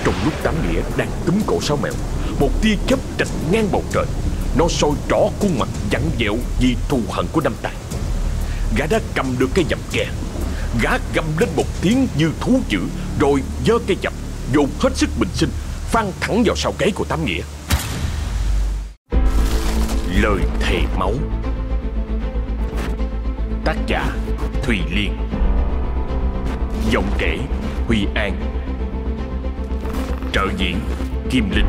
Trong lúc Tám Nghĩa đang túm cổ Sáu Mèo, một tia chớp rạch ngang bầu trời. Nó soi rõ khuôn mặt vặn vẹo vì thù hận của Năm Tàn. Gã đã cầm được cây dầm ghe. Gã gầm lên một tiếng như thú dữ, rồi giơ cây dầm dồn hết sức bình sinh, phang thẳng vào sau gáy của Tám Nghĩa. Lời thề máu. Tác giả Thùy Liên. Giọng kể Huy An. Trợ diễn Kim Linh.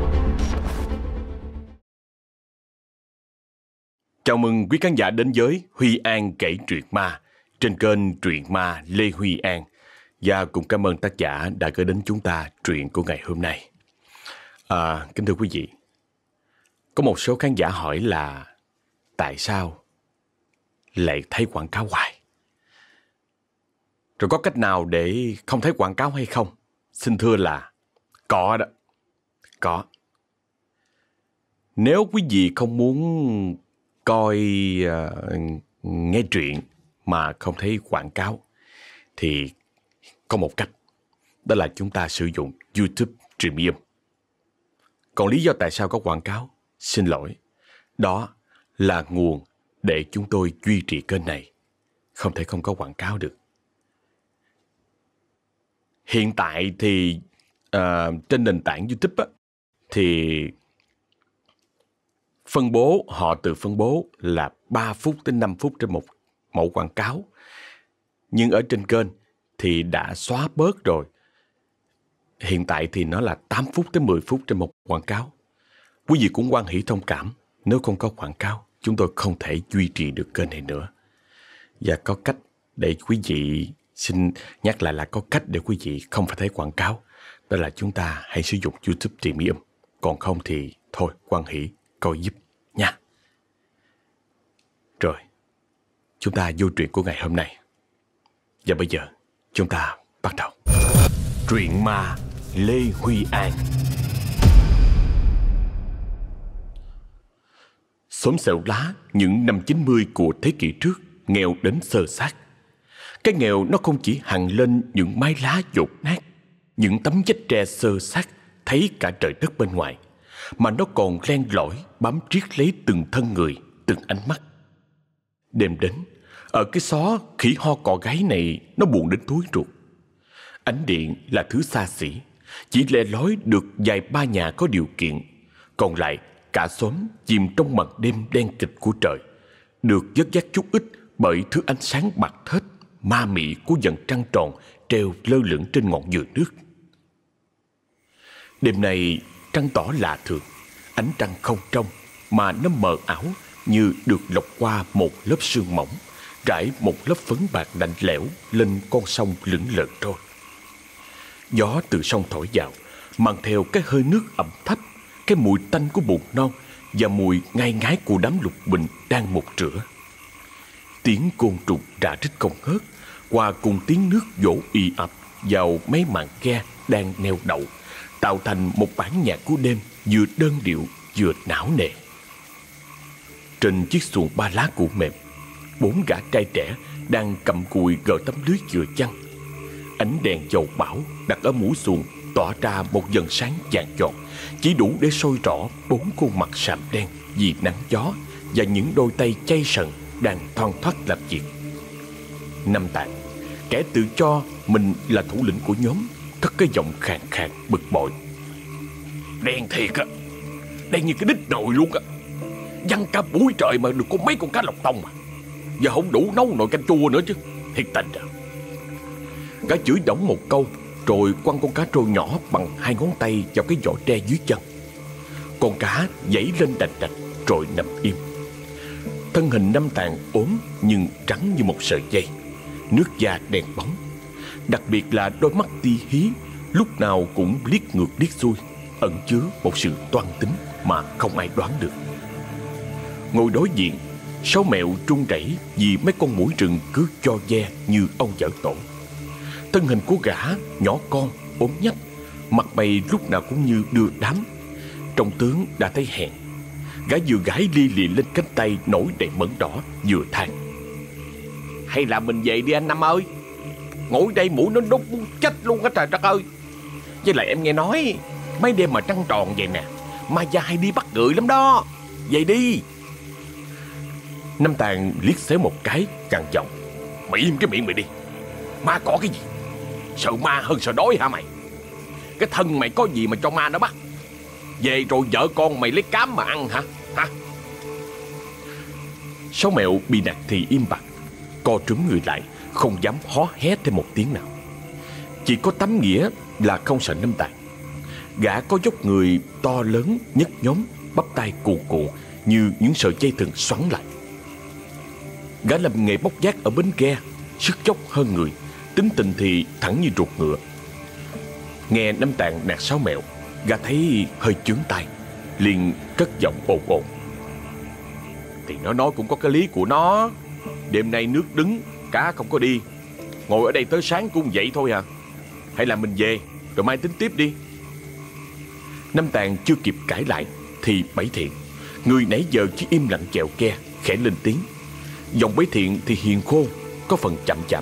Chào mừng quý khán giả đến với Huy An kể truyện ma trên kênh Truyện Ma Lê Huy An. Và cũng cảm ơn tác giả đã gửi đến chúng ta truyện của ngày hôm nay. Kính thưa quý vị, có một số khán giả hỏi là tại sao lại thấy quảng cáo hoài? Rồi có cách nào để không thấy quảng cáo hay không? Xin thưa là có đó. Có. Nếu quý vị không muốn coi nghe truyện mà không thấy quảng cáo thì có một cách, đó là chúng ta sử dụng YouTube Premium. Còn lý do tại sao có quảng cáo, xin lỗi, đó là nguồn để chúng tôi duy trì kênh này, không thể không có quảng cáo được. Hiện tại thì trên nền tảng YouTube á, thì họ tự phân bố là 3 phút đến 5 phút trên một mẫu quảng cáo. Nhưng ở trên kênh thì đã xóa bớt rồi. Hiện tại thì nó là 8 phút đến 10 phút trên một quảng cáo. Quý vị cũng hoan hỷ thông cảm, nếu không có quảng cáo, chúng tôi không thể duy trì được kênh này nữa. Và có cách để quý vị, xin nhắc lại là có cách để quý vị không phải thấy quảng cáo. Đó là chúng ta hãy sử dụng YouTube Premium. Còn không thì thôi, hoan hỷ coi giúp nha. Rồi, chúng ta vô truyện của ngày hôm nay. Và bây giờ, chúng ta bắt đầu. Truyện ma Lê Huy An. Xóm Xẻo Lá những năm 90 của thế kỷ trước nghèo đến xơ xác. Cái nghèo nó không chỉ hằn lên những mái lá dột nát, những tấm vách tre xơ xác thấy cả trời đất bên ngoài, mà nó còn len lỏi bám riết lấy từng thân người, từng ánh mắt. Đêm đến, ở cái xó khỉ ho cọ gáy này nó buồn đến thúi ruột. Ánh điện là thứ xa xỉ, chỉ le lói được vài ba nhà có điều kiện, còn lại cả xóm chìm trong màn đêm đen kịch của trời, được dắt dắt chút ít bởi thứ ánh sáng bạc thết ma mị của vầng trăng tròn treo lơ lửng trên ngọn dừa nước. Đêm này trăng tỏ lạ thường, ánh trăng không trong mà nó mờ ảo như được lọc qua một lớp sương mỏng, rải một lớp phấn bạc lạnh lẽo lên con sông lững lờ trôi. Gió từ sông thổi vào, mang theo cái hơi nước ẩm thấp, cái mùi tanh của bùn non và mùi ngai ngái của đám lục bình đang một rửa. Tiếng côn trùng rã rít không ngớt, hòa cùng tiếng nước vỗ ì ập vào mấy màn ghe đang neo đậu, tạo thành một bản nhạc của đêm vừa đơn điệu vừa não nề. Trên chiếc xuồng ba lá cụ mềm, 4 gã trai trẻ đang cầm cùi gỡ tấm lưới vừa chăng. Ánh đèn dầu bão đặt ở mũi xuồng tỏa ra một vầng sáng vàng giọt, chỉ đủ để soi rõ 4 khuôn mặt sạm đen vì nắng gió và những đôi tay chay sần đang thoăn thoắt làm việc. Năm Tàn, kẻ tự cho mình là thủ lĩnh của nhóm, cất cái giọng khàn khàn bực bội. Đen thiệt á, đen như cái đít nồi luôn á. Văng cả buổi trời mà được có mấy con cá lọc tông mà. Giờ không đủ nấu nồi canh chua nữa chứ. Thiệt tình à. Gã chửi đổng một câu rồi quăng con cá trôi nhỏ bằng 2 ngón tay vào cái vỏ tre dưới chân. Con cá dãy lên đành đạch rồi nằm im. Thân hình Năm Tàn ốm nhưng trắng như một sợi dây, nước da đen bóng. Đặc biệt là đôi mắt ti hí lúc nào cũng liếc ngược liếc xuôi, ẩn chứa một sự toan tính mà không ai đoán được. Ngồi đối diện, Sáu Mẹo run rẩy vì mấy con muỗi rừng cứ cho ve như ông vợ tổ. Thân hình của gã nhỏ con, ốm nhách, mặt mày lúc nào cũng như đưa đám. Trong tướng đã thấy hèn. Gã vừa gãi li lì lên cánh tay nổi đầy mẩn đỏ, vừa than: Hay là mình về đi anh Năm ơi. Ngồi đây mũi nó đốt muốn chết luôn á trời đất ơi. Với lại em nghe nói mấy đêm mà trăng tròn vậy nè, ma da hay đi bắt người lắm đó. Vậy đi. Năm Tàn liếc xéo một cái, gằn giọng: Mày im cái miệng mày đi. Ma có cái gì? Sợ ma hơn sợ đói hả mày? Cái thân mày có gì mà cho ma nó bắt? Về rồi vợ con mày lấy cám mà ăn hả? Sáu Mẹo bị nạt thì im bặt, co trúm người lại, không dám hó hé thêm một tiếng nào. Chỉ có Tấm Nghĩa là không sợ Năm Tàn. Gã có dốc người to lớn, nhấc nhóm, bắp tay cuồn cuộn như những sợi dây thừng xoắn lại. Gã làm nghề bốc vác ở bến ghe, sức dốc hơn người, tính tình thì thẳng như ruột ngựa. Nghe Năm Tàn nạt Sáu Mẹo, gã thấy hơi chướng tai, liền cất giọng ồn ồn: Thì nó nói cũng có cái lý của nó. Đêm nay nước đứng, cá không có đi, ngồi ở đây tới sáng cũng vậy thôi à. Hay là mình về rồi mai tính tiếp đi. Năm Tàn chưa kịp cãi lại thì Bảy Thiện, người nãy giờ chỉ im lặng chèo ke, khẽ lên tiếng. Giọng Bảy Thiện thì hiền khô, có phần chậm chạp: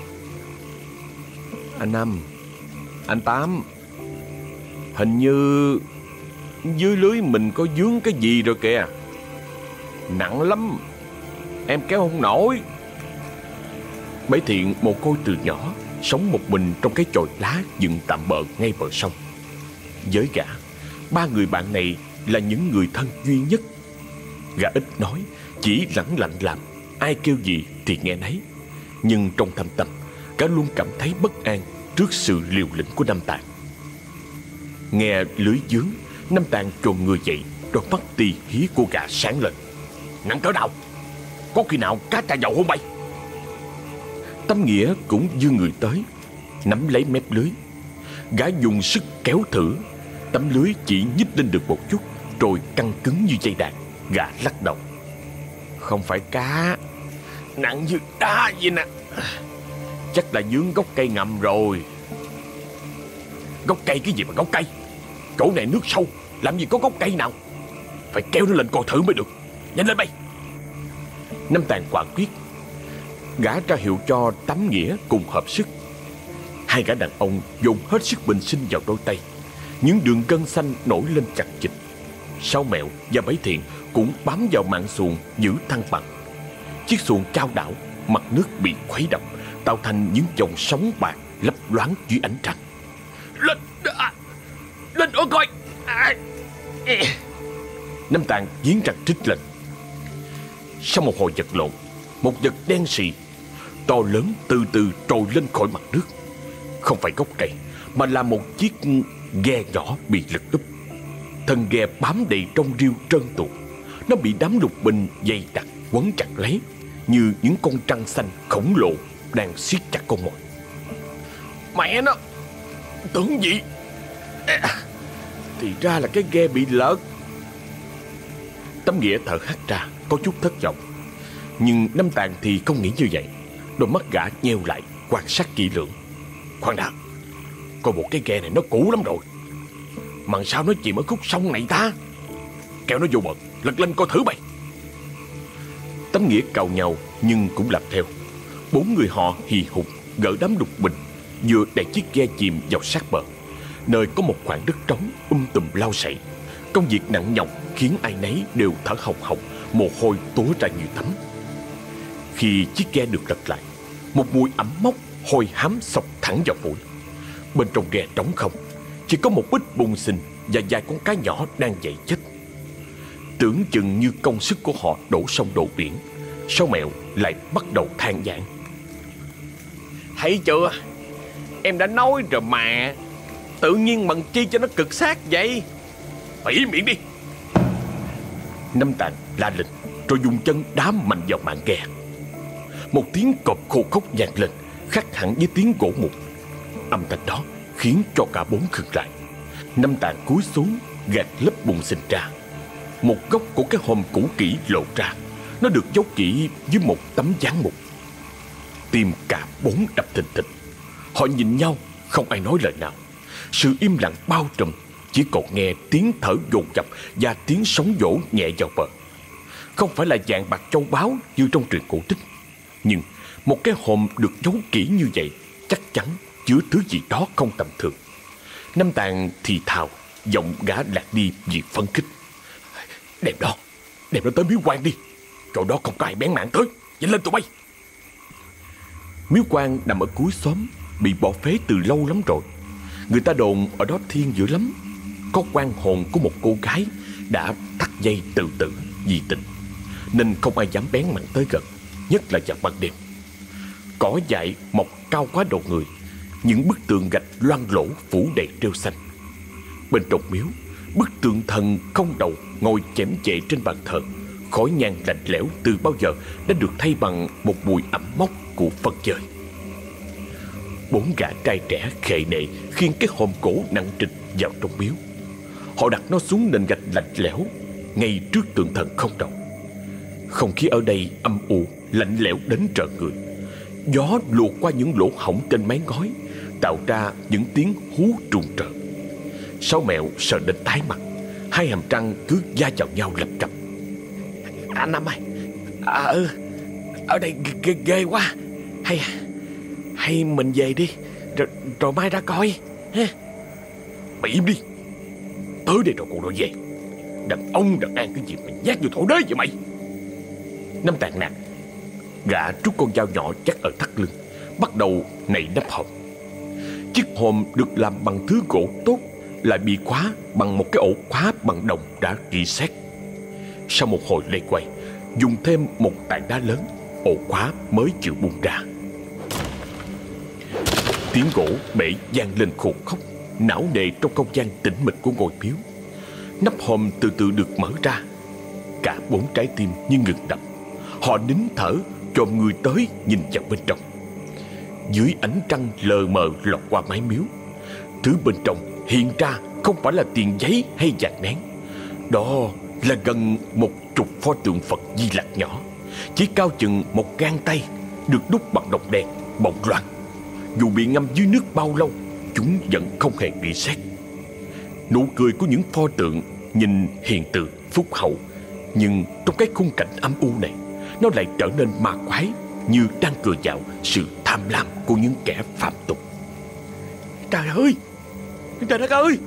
Anh Năm, anh Tám, hình như dưới lưới mình có vướng cái gì rồi kìa. Nặng lắm, em kéo không nổi. Bảy Thiện mồ côi từ nhỏ, sống một mình trong cái chòi lá dựng tạm bợ ngay bờ sông. Với gã, ba người bạn này là những người thân duy nhất. Gã ít nói, chỉ lẳng lặng làm, ai kêu gì thì nghe nấy. Nhưng trong thâm tâm, gã luôn cảm thấy bất an trước sự liều lĩnh của Năm Tàn. Nghe lưới vướng, Năm Tàn chồm người dậy, đôi mắt tì hí của gã sáng lên: Nặng cỡ nào? Có khi nào cá tra dầu không bay? Tấm Nghĩa cũng vươn người tới, nắm lấy mép lưới. Gã dùng sức kéo thử, tấm lưới chỉ nhích lên được một chút, rồi căng cứng như dây đàn. Gã lắc đầu: Không phải cá, nặng như đá vậy nè. Chắc là vướng gốc cây ngầm rồi. Gốc cây cái gì mà gốc cây? Chỗ này nước sâu, làm gì có gốc cây nào. Phải kéo nó lên coi thử mới được. Nhanh lên bay. Năm Tàn quả quyết. Gã ra hiệu cho Tấm Nghĩa cùng hợp sức. Hai gã đàn ông dồn hết sức bình sinh vào đôi tay. Những đường gân xanh nổi lên chằng chịt. Sáu Mẹo và Bảy Thiện cũng bám vào mạn xuồng giữ thăng bằng. Chiếc xuồng chao đảo, mặt nước bị khuấy động, tạo thành những dòng sóng bạc lấp loáng dưới ánh trăng. Lên, lên nữa coi. Năm Tàn nghiến răng trích lên. Sau một hồi vật lộn, một vật đen sì to lớn từ từ trồi lên khỏi mặt nước. Không phải gốc cây, mà là một chiếc ghe nhỏ bị lật úp. Thân ghe bám đầy trong rêu trơn tuột. Nó bị đám lục bình dày đặc quấn chặt lấy, như những con trăng xanh khổng lồ đang siết chặt con mồi. Mẹ nó, tưởng gì? Thì ra là cái ghe bị lật. Tấm Nghĩa thở hắt ra, có chút thất vọng. Nhưng Năm Tàn thì không nghĩ như vậy. Đôi mắt gã nheo lại, quan sát kỹ lưỡng. Khoan đã, coi bộ cái ghe này nó cũ lắm rồi. Mà sao nó chìm ở khúc sông này ta? Kéo nó vô bờ, lật lên coi thử bay. Tấm Nghĩa càu nhau nhưng cũng làm theo. Bốn người họ hì hục gỡ đám lục bình, vừa đẩy chiếc ghe chìm vào sát bờ, nơi có một khoảng đất trống tùm lau sậy. Công việc nặng nhọc khiến ai nấy đều thở hồng hộc, mồ hôi túa ra như tắm. Khi chiếc ghe được lật lại, một mùi ẩm mốc hôi hám xộc thẳng vào mũi. Bên trong ghe trống không, chỉ có một ít bùn xình và vài con cá nhỏ đang dậy chết. Tưởng chừng như công sức của họ đổ sông đổ biển, Sáu Mẹo lại bắt đầu than vãn. Thấy chưa, em đã nói rồi mà. Tự nhiên bằng chi cho nó cực xác vậy? Phải im miệng đi. Năm Tàn la lên, rồi dùng chân đá mạnh vào mạn ghe. Một tiếng cộp khô khốc vang lên, khác hẳn với tiếng gỗ mục. Âm thanh đó khiến cho cả bốn khựng lại. Năm Tàn cúi xuống gạt lớp bùn xình ra. Một góc của cái hòm cũ kỹ lộ ra. Nó được giấu kỹ dưới một tấm dán mục. Tim cả bốn đập thình thịch. Họ nhìn nhau, không ai nói lời nào. Sự im lặng bao trùm, chỉ còn nghe tiếng thở dồn dập và tiếng sóng vỗ nhẹ vào bờ. Không phải là vàng bạc châu báu như trong truyện cổ tích, nhưng một cái hòm được giấu kỹ như vậy chắc chắn chứa thứ gì đó không tầm thường. Năm Tàn thì thào, giọng gã lạc đi vì phấn khích. Đem đó tới miếu quan đi. Chỗ đó không có ai bén mảng tới. Nhanh lên tụi bay. Miếu quan nằm ở cuối xóm, bị bỏ phế từ lâu lắm rồi. Người ta đồn ở đó thiên dữ lắm. Có oan hồn của một cô gái đã thắt dây tự tử vì tình, nên không ai dám bén mảng tới gần, nhất là vào ban đêm. Cỏ dại mọc cao quá đầu người, những bức tường gạch loang lổ phủ đầy rêu xanh. Bên trong miếu, bức tượng thần không đầu ngồi chễm chệ trên bàn thờ. Khói nhang lạnh lẽo từ bao giờ đã được thay bằng một mùi ẩm mốc của phân chơi. 4 gã trai trẻ khệ nệ khiêng cái hòm cổ nặng trịch vào trong miếu. Họ đặt nó xuống nền gạch lạnh lẽo ngay trước tượng thần không đầu. Không khí ở đây âm u, lạnh lẽo đến trợn người. Gió luộc qua những lỗ hổng trên mái ngói, tạo ra những tiếng hú trùng trợn. Sáu Mẹo sợ đến tái mặt, hai hàm răng cứ va vào nhau lập cập. Anh Năm ơi, ở đây ghê quá. Hay mình về đi, rồi mai ra coi ha. Mày im đi. Tới đây rồi còn đòi về. Đàn ông đàn an cái gì mà nhát như thổ đế vậy mày. Năm Tàn nạt. Gã trút con dao nhỏ chắc ở thắt lưng, bắt đầu nạy nắp hòm. Chiếc hòm được làm bằng thứ gỗ tốt, lại bị khóa bằng một cái ổ khóa bằng đồng đã rỉ sét. Sau một hồi lây quay, dùng thêm một tảng đá lớn, ổ khóa mới chịu bung ra. Tiếng gỗ bể vang lên khôn khóc, não nề trong không gian tĩnh mịch của ngôi miếu. Nắp hòm từ từ được mở ra. Cả 4 trái tim như ngừng đập. Họ nín thở, chồm người tới nhìn vào bên trong. Dưới ánh trăng lờ mờ lọt qua mái miếu, thứ bên trong hiện ra không phải là tiền giấy hay vàng nén. Đó là gần 10 pho tượng Phật Di Lặc nhỏ, chỉ cao chừng một gang tay, được đúc bằng đồng đen bóng loáng. Dù bị ngâm dưới nước bao lâu, chúng vẫn không hề bị sét. Nụ cười của những pho tượng nhìn hiền từ, phúc hậu, nhưng trong cái khung cảnh âm u này, nó lại trở nên ma quái, như đang cười vào sự tham lam của những kẻ phạm tục. Trời ơi! Trời đất ơi!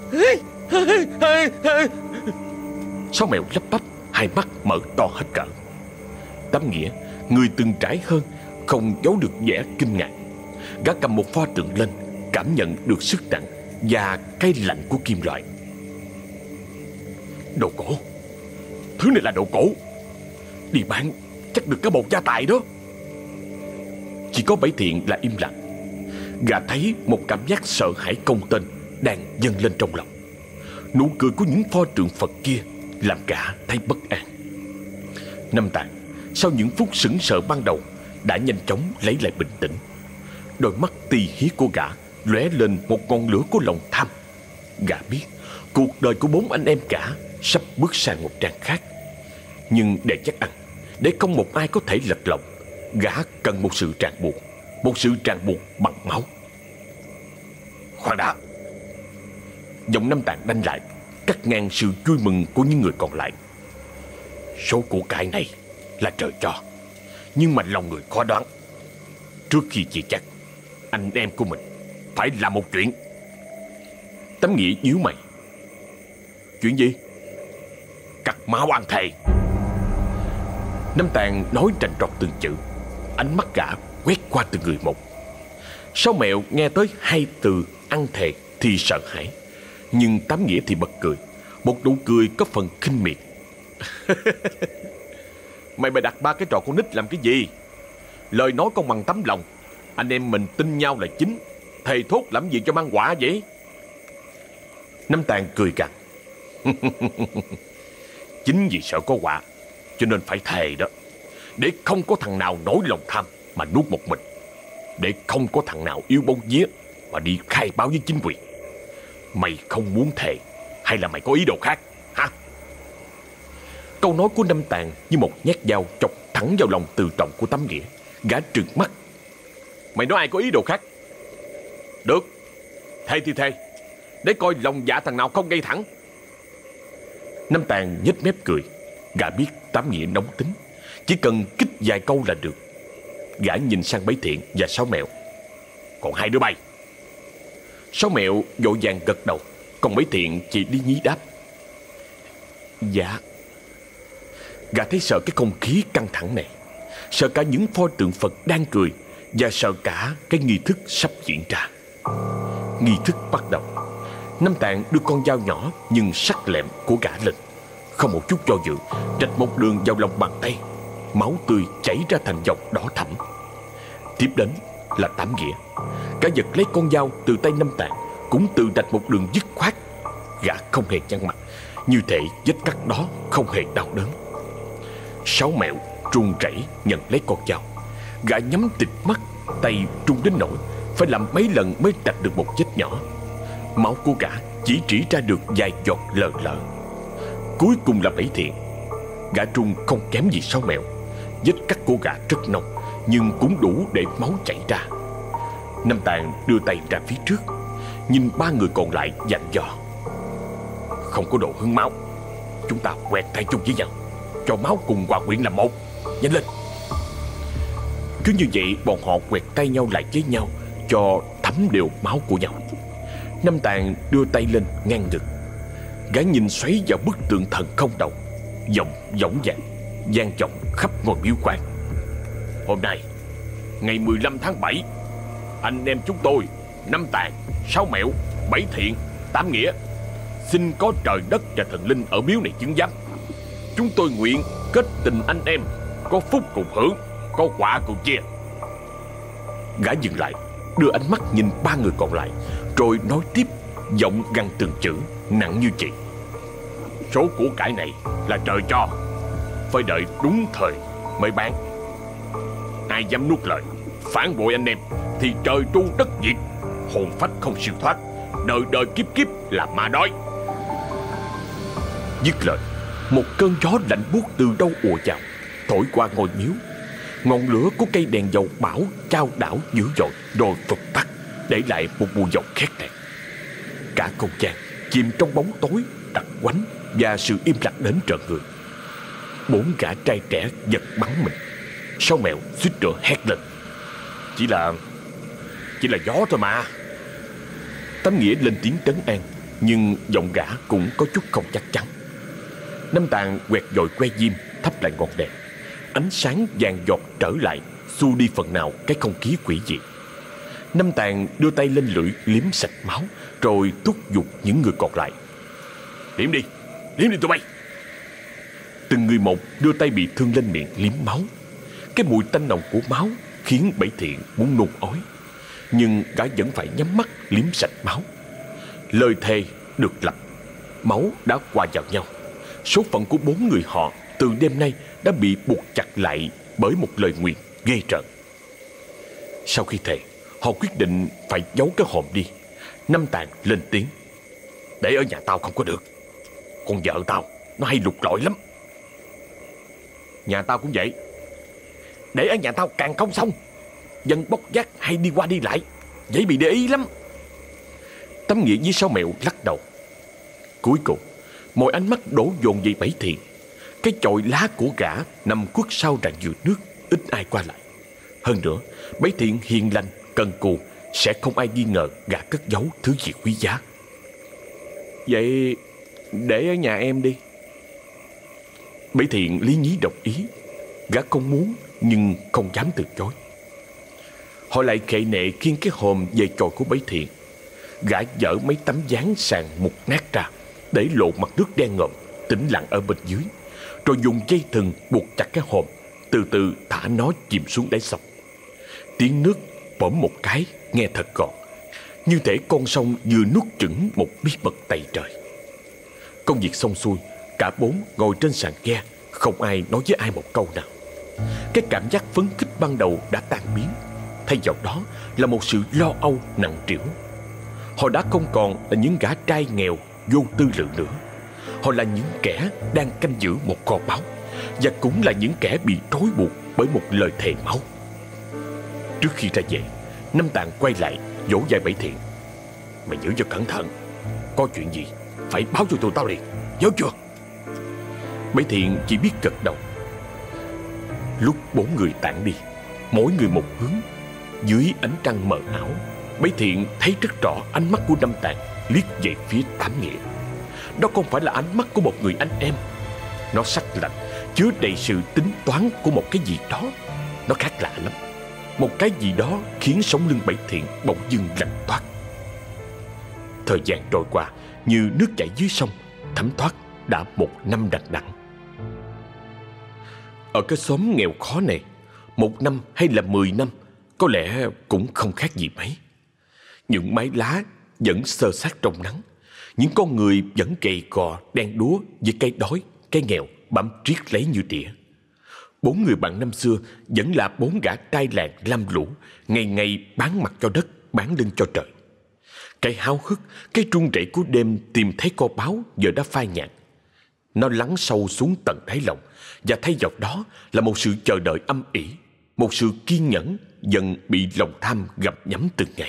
Sáu Mẹo lắp bắp, hai mắt mở to hết cỡ. Tám Nghĩa, người từng trải hơn, không giấu được vẻ kinh ngạc. Gã cầm một pho tượng lên, cảm nhận được sức nặng và cái lạnh của kim loại. Đồ cổ! Thứ này là đồ cổ. Đi bán chắc được cả một gia tài đó. Chỉ có Bảy Thiện là im lặng. Gã thấy một cảm giác sợ hãi công tên đang dâng lên trong lòng. Nụ cười của những pho tượng Phật kia làm gã thấy bất an. Năm Tàn sau những phút sững sờ ban đầu đã nhanh chóng lấy lại bình tĩnh. Đôi mắt tì hí của gã lóe lên một ngọn lửa của lòng tham. Gã biết cuộc đời của 4 anh em cả sắp bước sang một trang khác. Nhưng để chắc ăn, để không một ai có thể lật lọng, gã cần một sự ràng buộc. Một sự ràng buộc bằng máu. Khoan đã! Giọng Năm Tàn đanh lại, cắt ngang sự vui mừng của những người còn lại. Số của cải này là trời cho, nhưng mà lòng người khó đoán. Trước khi chia chắc, anh em của mình phải làm một chuyện. Tấm Nghĩa nhíu mày. Chuyện gì? Cắt máu ăn thề. Năm Tàn nói trành trọt từng chữ, ánh mắt gã quét qua từng người một. Sáu Mẹo nghe tới 2 từ ăn thề thì sợ hãi, nhưng Tám Nghĩa thì bật cười, một nụ cười có phần khinh miệt. Mày bày đặt 3 cái trò con nít làm cái gì? Lời nói con bằng tấm lòng. Anh em mình tin nhau là chính, thề thốt làm gì cho mang quả vậy? Năm Tàn cười gằn. Chính vì sợ có quả cho nên phải thề đó. Để không có thằng nào nổi lòng tham mà nuốt một mình. Để không có thằng nào yêu bông vía mà đi khai báo với chính quyền. Mày không muốn thề hay là mày có ý đồ khác hả? Câu nói của Năm Tàn như một nhát dao chọc thẳng vào lòng từ trọng của Tám Nghĩa. Gã trừng mắt. Mày nói ai có ý đồ khác? Được, thề thì thề, để coi lòng dạ thằng nào không gây thẳng. Năm Tàn nhếch mép cười. Gã biết Tám Nghĩa nóng tính, chỉ cần kích vài câu là được. Gã nhìn sang Bảy Thiện và Sáu Mẹo. Còn 2 đứa bay. Sáu Mẹo vội vàng gật đầu, còn Bảy Thiện chỉ lý nhí đáp: Dạ. Gã thấy sợ cái không khí căng thẳng này, sợ cả những pho tượng Phật đang cười, và sợ cả cái nghi thức sắp diễn ra. Nghi thức bắt đầu. Năm Tạng đưa con dao nhỏ nhưng sắc lẹm của gã lên, không một chút do dự, rạch một đường vào lòng bàn tay. Máu tươi chảy ra thành dòng đỏ thẫm. Tiếp đến là Tám Nghĩa. Gã giật lấy con dao từ tay Năm Tạng, cũng tự rạch một đường dứt khoát. Gã không hề nhăn mặt, như thể vết cắt đó không hề đau đớn. Sáu Mẹo run rẩy nhận lấy con dao. Gã nhắm tịt mắt, tay run đến nỗi phải làm mấy lần mới rạch được một vết nhỏ. Máu của gã chỉ rỉ ra được vài giọt lờ lờ. Cuối cùng là Bảy Thiện. Gã run không kém gì Sáu Mẹo. Vết cắt của gã rất nông, nhưng cũng đủ để máu chảy ra. Năm Tạng đưa tay ra phía trước, nhìn ba người còn lại dặn dò: Không có đồ hương máu, chúng ta quẹt tay chung với nhau, cho máu cùng hòa quyện làm một. Nhanh lên. Cứ như vậy bọn họ quẹt tay nhau lại với nhau, cho thấm đều máu của nhau. Năm Tạng đưa tay lên ngang ngực. Gã nhìn xoáy vào bức tượng thần không đầu, giọng dõng dạc vang vọng khắp ngôi miếu quan: Hôm nay, ngày 15 tháng 7, anh em chúng tôi, Năm Tạng, Sáu Mẹo, Bảy Thiện, Tám Nghĩa, xin có trời đất và thần linh ở miếu này chứng giám. Chúng tôi nguyện kết tình anh em, có phúc cùng hưởng, có họa cùng chia. Gã dừng lại, đưa ánh mắt nhìn ba người còn lại, rồi nói tiếp, giọng gằn từng chữ, nặng như chì: Số của cải này là trời cho, phải đợi đúng thời mới bán. Ai dám nuốt lời, phản bội anh em, thì trời tru đất diệt, hồn phách không siêu thoát, đời đời kiếp kiếp là ma đói. Dứt lời, một cơn gió lạnh buốt từ đâu ùa vào, thổi qua ngôi miếu. Ngọn lửa của cây đèn dầu bão chao đảo dữ dội, rồi vụt tắt, để lại một mùi dầu khét lẹt. Cả không gian chìm trong bóng tối đặc quánh và sự im lặng đến trợn người. Bốn gã trai trẻ giật bắn mình. Sáu Mẹo suýt nữa hét lên: Chỉ là gió thôi mà. Tám Nghĩa lên tiếng trấn an, nhưng giọng gã cũng có chút không chắc chắn. Năm Tạng quẹt dội que diêm thắp lại ngọn đèn. Ánh sáng vàng giọt trở lại, xua đi phần nào cái không khí quỷ dị. Năm Tạng đưa tay lên lưỡi liếm sạch máu, rồi thúc giục những người còn lại: Liếm đi tụi bay. Từng người một đưa tay bị thương lên miệng liếm máu. Cái mùi tanh nồng của máu khiến Bảy Thiện muốn nôn ói, nhưng gã vẫn phải nhắm mắt liếm sạch máu. Lời thề được lập, máu đã hòa vào nhau. Số phận của bốn người họ từ đêm nay đã bị buộc chặt lại bởi một lời nguyền ghê rợn. Sau khi thề, họ quyết định phải giấu cái hòm đi. Năm Tạng lên tiếng: Để ở nhà tao không có được, con vợ tao nó hay lục lọi lắm. Nhà tao cũng vậy. Để ở nhà tao càng không xong, dân bốc vác hay đi qua đi lại, dễ bị để ý lắm. Tám Nghĩa với Sáu Mẹo lắc đầu. Cuối cùng, mọi ánh mắt đổ dồn về Bảy Thiện. Cái chòi lá của gã nằm khuất sau rạn dừa nước, ít ai qua lại. Hơn nữa, Bảy Thiện hiền lành, cần cù, sẽ không ai nghi ngờ gã cất giấu thứ gì quý giá. Vậy để ở nhà em đi. Bảy Thiện lý nhí đồng ý. Gã không muốn nhưng không dám từ chối. Họ lại khệ nệ khiêng cái hòm về chòi của Bảy Thiện. Gã dỡ mấy tấm ván sàn mục nát ra, để lộ mặt nước đen ngòm tĩnh lặng ở bên dưới, rồi dùng dây thừng buộc chặt cái hòm, từ từ thả nó chìm xuống đáy sông. Tiếng nước bỗng một cái nghe thật gọn, như thể con sông vừa nuốt chửng một bí mật tày trời. Công việc xong xuôi, cả bốn ngồi trên sàn ghe, không ai nói với ai một câu nào. Cái cảm giác phấn khích ban đầu đã tan biến, thay vào đó là một sự lo âu nặng trĩu. Họ đã không còn là những gã trai nghèo vô tư lự nữa. Họ là những kẻ đang canh giữ một kho báu, và cũng là những kẻ bị trói buộc bởi một lời thề máu. Trước khi ra về, Năm Tạng quay lại vỗ vai Bảy Thiện: Mày giữ cho cẩn thận, có chuyện gì phải báo cho tụi tao liền, nhớ chưa? Bảy Thiện chỉ biết gật đầu. Lúc bốn người tản đi, mỗi người một hướng, dưới ánh trăng mờ ảo, Bấy Thiện thấy rất rõ ánh mắt của Năm Tàng liếc về phía Tám Nghĩa. Đó không phải là ánh mắt của một người anh em. Nó sắc lạnh, chứa đầy sự tính toán của một cái gì đó. Nó khác lạ lắm. Một cái gì đó khiến sống lưng Bảy Thiện bỗng dưng lạnh toát. Thời gian trôi qua như nước chảy dưới sông, thấm thoát đã 1 năm đằng đẵng. Ở cái xóm nghèo khó này, 1 năm hay là 10 năm có lẽ cũng không khác gì mấy. Những mái lá vẫn xơ xác trong nắng. Những con người vẫn gầy gò đen đúa với cái đói, cái nghèo bám riết lấy như đỉa. 4 người bạn năm xưa vẫn là 4 gã trai làng lam lũ, ngày ngày bán mặt cho đất, bán lưng cho trời. Cái háo hức, cái run rẩy của đêm tìm thấy kho báu giờ đã phai nhạt. Nó lắng sâu xuống tận đáy lòng, và thay vào đó là một sự chờ đợi âm ỉ, một sự kiên nhẫn dần bị lòng tham gặm nhấm từng ngày.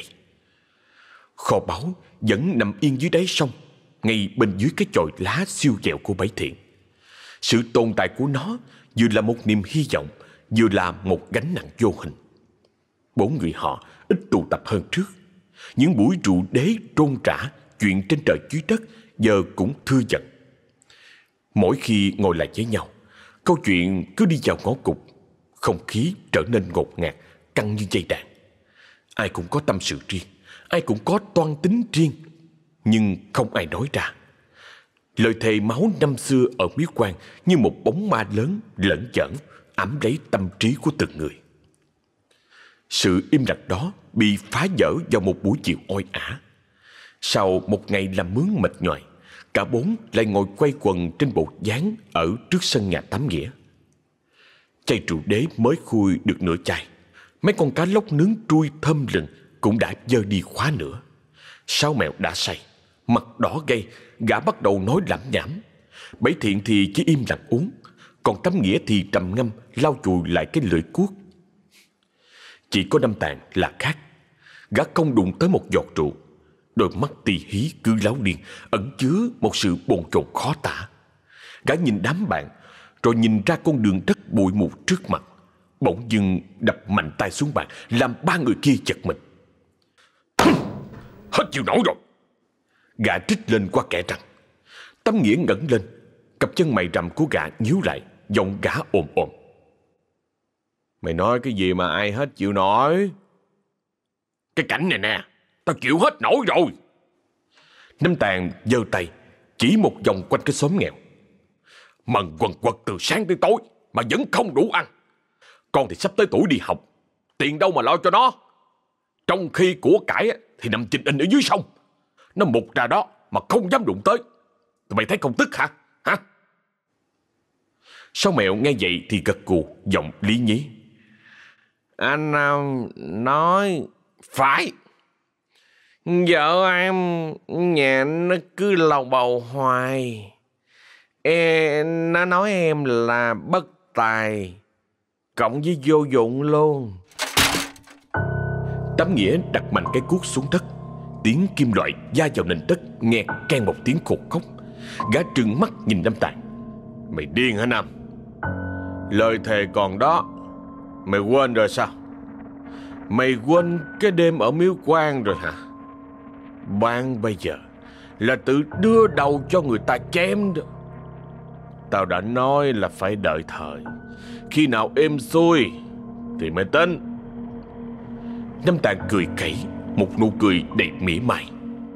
Kho báu vẫn nằm yên dưới đáy sông, ngay bên dưới cái chòi lá siêu dẹo của Bảy Thiện. Sự tồn tại của nó vừa là một niềm hy vọng, vừa là một gánh nặng vô hình. 4 người họ ít tụ tập hơn trước. Những buổi rượu đế trôn trả chuyện trên trời dưới đất giờ cũng thưa dần. Mỗi khi ngồi lại với nhau, câu chuyện cứ đi vào ngõ cụt, không khí trở nên ngột ngạt, căng như dây đàn. Ai cũng có tâm sự riêng, ai cũng có toan tính riêng, nhưng không ai nói ra. Lời thề máu năm xưa ở Miếu Quan như một bóng ma lớn lởn chởn ẵm lấy tâm trí của từng người. Sự im lặng đó bị phá vỡ vào một buổi chiều oi ả. Sau một ngày làm mướn mệt nhoài, cả 4 lại ngồi quay quần trên bộ dáng ở trước sân nhà Tám Nghĩa. Chai rượu đế mới khui được nửa chai. Mấy con cá lóc nướng trui thơm lừng cũng đã dơ đi khóa nữa. Sáu Mèo đã say, mặt đỏ gay, gã bắt đầu nói lẩm nhẩm. Bảy Thiện thì chỉ im lặng uống, còn Tám Nghĩa thì trầm ngâm lau chùi lại cái lưỡi cuốc. Chỉ có Năm Tàng là khác. Gã không đụng tới một giọt rượu. Đôi mắt tì hí cứ láo liên, ẩn chứa một sự bồn chồn khó tả. Gã nhìn đám bạn, rồi nhìn ra con đường đất bụi mù trước mặt, bỗng dưng đập mạnh tay xuống bàn, làm 3 người kia giật mình. Hết chịu nổi rồi! Gã trích lên qua kẽ răng. Tám Nghĩa ngẩng lên, cặp chân mày rậm của gã nhíu lại, giọng gã ồm ồm. Mày nói cái gì mà ai hết chịu nổi? Cái cảnh này nè, tao chịu hết nổi rồi. Năm Tàng giơ tay chỉ một vòng quanh cái xóm nghèo. Mần quần quật từ sáng tới tối mà vẫn không đủ ăn. Con thì sắp tới tuổi đi học, tiền đâu mà lo cho nó. Trong khi của cải thì nằm chình ình ở dưới sông. Nó mục ra đó mà không dám đụng tới. Tụi mày thấy không tức hả? Sáu Mèo nghe vậy thì gật gù, giọng lý nhí. Anh nói phải. Vợ em nhà nó cứ lầu bầu hoài. Nó nói em là bất tài, cộng với vô dụng luôn. Tám Nghĩa đặt mạnh cái cuốc xuống đất. Tiếng kim loại va vào nền đất nghe keng một tiếng khột khóc. Gã trừng mắt nhìn Năm Tàng. Mày điên hả Nam? Lời thề còn đó, mày quên rồi sao? Mày quên cái đêm ở Miếu Quan rồi hả? Ban bây giờ là tự đưa đầu cho người ta chém đó. Tao đã nói là phải đợi thời, khi nào êm xuôi thì mới tính. Năm Tàng cười khẩy, một nụ cười đầy mỉa mai.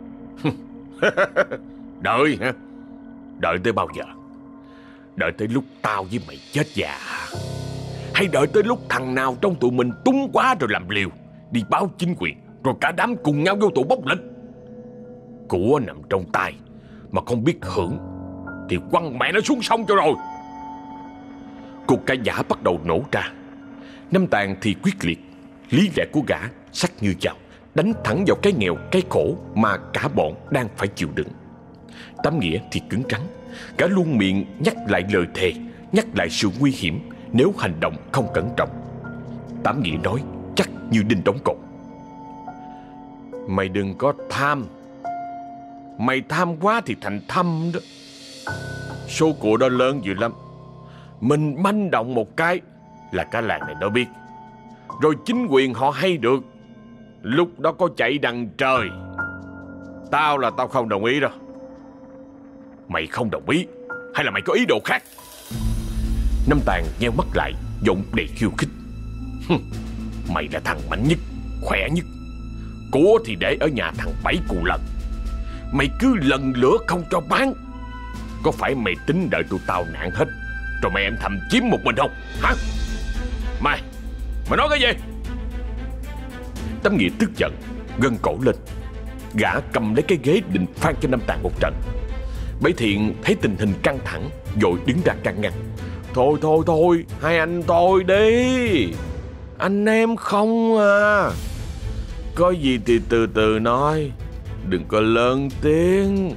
Đợi hả? Đợi tới bao giờ? Đợi tới lúc tao với mày chết già, hay đợi tới lúc thằng nào trong tụi mình túng quá rồi làm liều, đi báo chính quyền, rồi cả đám cùng nhau vô tù bóc lĩnh? Của nằm trong tay mà không biết hưởng thì quăng mẹ nó xuống sông cho rồi. Cuộc cãi vã bắt đầu nổ ra. Năm Tàng thì quyết liệt, lý lẽ của gã sắc như dao, đánh thẳng vào cái nghèo cái khổ mà cả bọn đang phải chịu đựng. Tám Nghĩa thì cứng rắn, gã luôn miệng nhắc lại lời thề, nhắc lại sự nguy hiểm nếu hành động không cẩn trọng. Tám Nghĩa nói chắc như đinh đóng cột. Mày đừng có tham. Mày tham quá thì thành thâm đó. Số của đó lớn dữ lắm. Mình manh động một cái là cả làng này nó biết, rồi chính quyền họ hay được. lúc đó có chạy đằng trời. Tao là tao không đồng ý đâu. Mày không đồng ý hay là mày có ý đồ khác? Năm Tàn nheo mắt lại, giọng đầy khiêu khích. Mày là thằng mạnh nhất, khỏe nhất. Của thì để ở nhà thằng Bảy Cù Lần. Mày cứ lần lữa không cho bán. Có phải mày tính đợi tụi tao nạn hết rồi mày em thầm chiếm một mình không hả? Mày nói cái gì? Tám Nghĩa tức giận, gân cổ lên. Gã cầm lấy cái ghế định phang cho Năm Tàn một trận. Bảy Thiện thấy tình hình căng thẳng, vội đứng ra can ngăn. Thôi, hai anh thôi đi. Anh em không à. Có gì thì từ từ nói, đừng có lớn tiếng.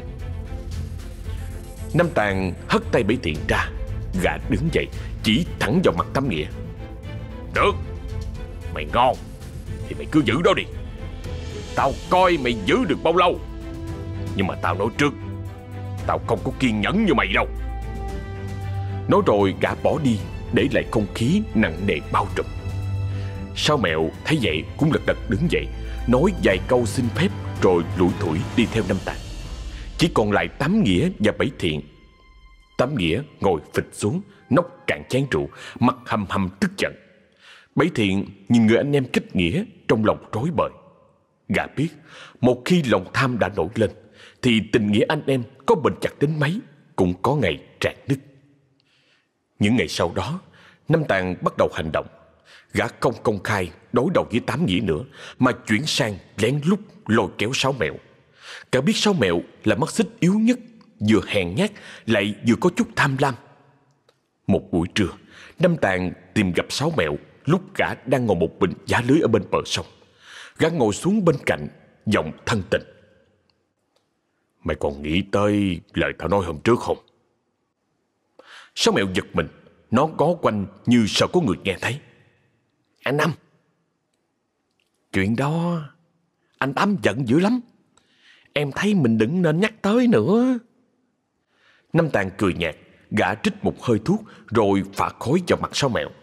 Năm Tàn hất tay Bảy Thiện ra. Gã đứng dậy, chỉ thẳng vào mặt Tám Nghĩa. Được, mày ngon thì mày cứ giữ đó đi. Tao coi mày giữ được bao lâu. Nhưng mà tao nói trước, tao không có kiên nhẫn như mày đâu. Nói rồi gã bỏ đi, để lại không khí nặng nề bao trùm. Sáu Mẹo thấy vậy cũng lật đật đứng dậy, nói vài câu xin phép rồi lủi thủi đi theo Năm Tàn. Chỉ còn lại Tám Nghĩa và Bảy Thiện. Tám Nghĩa ngồi phịch xuống, nốc cạn chén rượu, mặt hầm hầm tức giận. Bảy Thiện nhìn người anh em kết nghĩa, trong lòng rối bời. Gã biết một khi lòng tham đã nổi lên thì tình nghĩa anh em có bền chặt đến mấy cũng có ngày rạn nứt. Những ngày sau đó, Năm Tàn bắt đầu hành động. Gã không công khai đối đầu với Tám Nghĩa nữa, mà chuyển sang lén lút lôi kéo Sáu Mẹo. Gã biết Sáu Mẹo là mắt xích yếu nhất, vừa hèn nhát lại vừa có chút tham lam. Một buổi trưa, Năm Tàn tìm gặp Sáu Mẹo lúc gã đang ngồi một mình giá lưới ở bên bờ sông. Gã ngồi xuống bên cạnh, giọng thân tình. Mày còn nghĩ tới lời tao nói hôm trước không? Sáu Mẹo giật mình, nó ngó quanh như sợ có người nghe thấy. Anh Năm, chuyện đó anh Tám giận dữ lắm. Em thấy mình đừng nên nhắc tới nữa. Năm Tàn cười nhạt, gã trích một hơi thuốc rồi phả khói vào mặt Sáu Mẹo.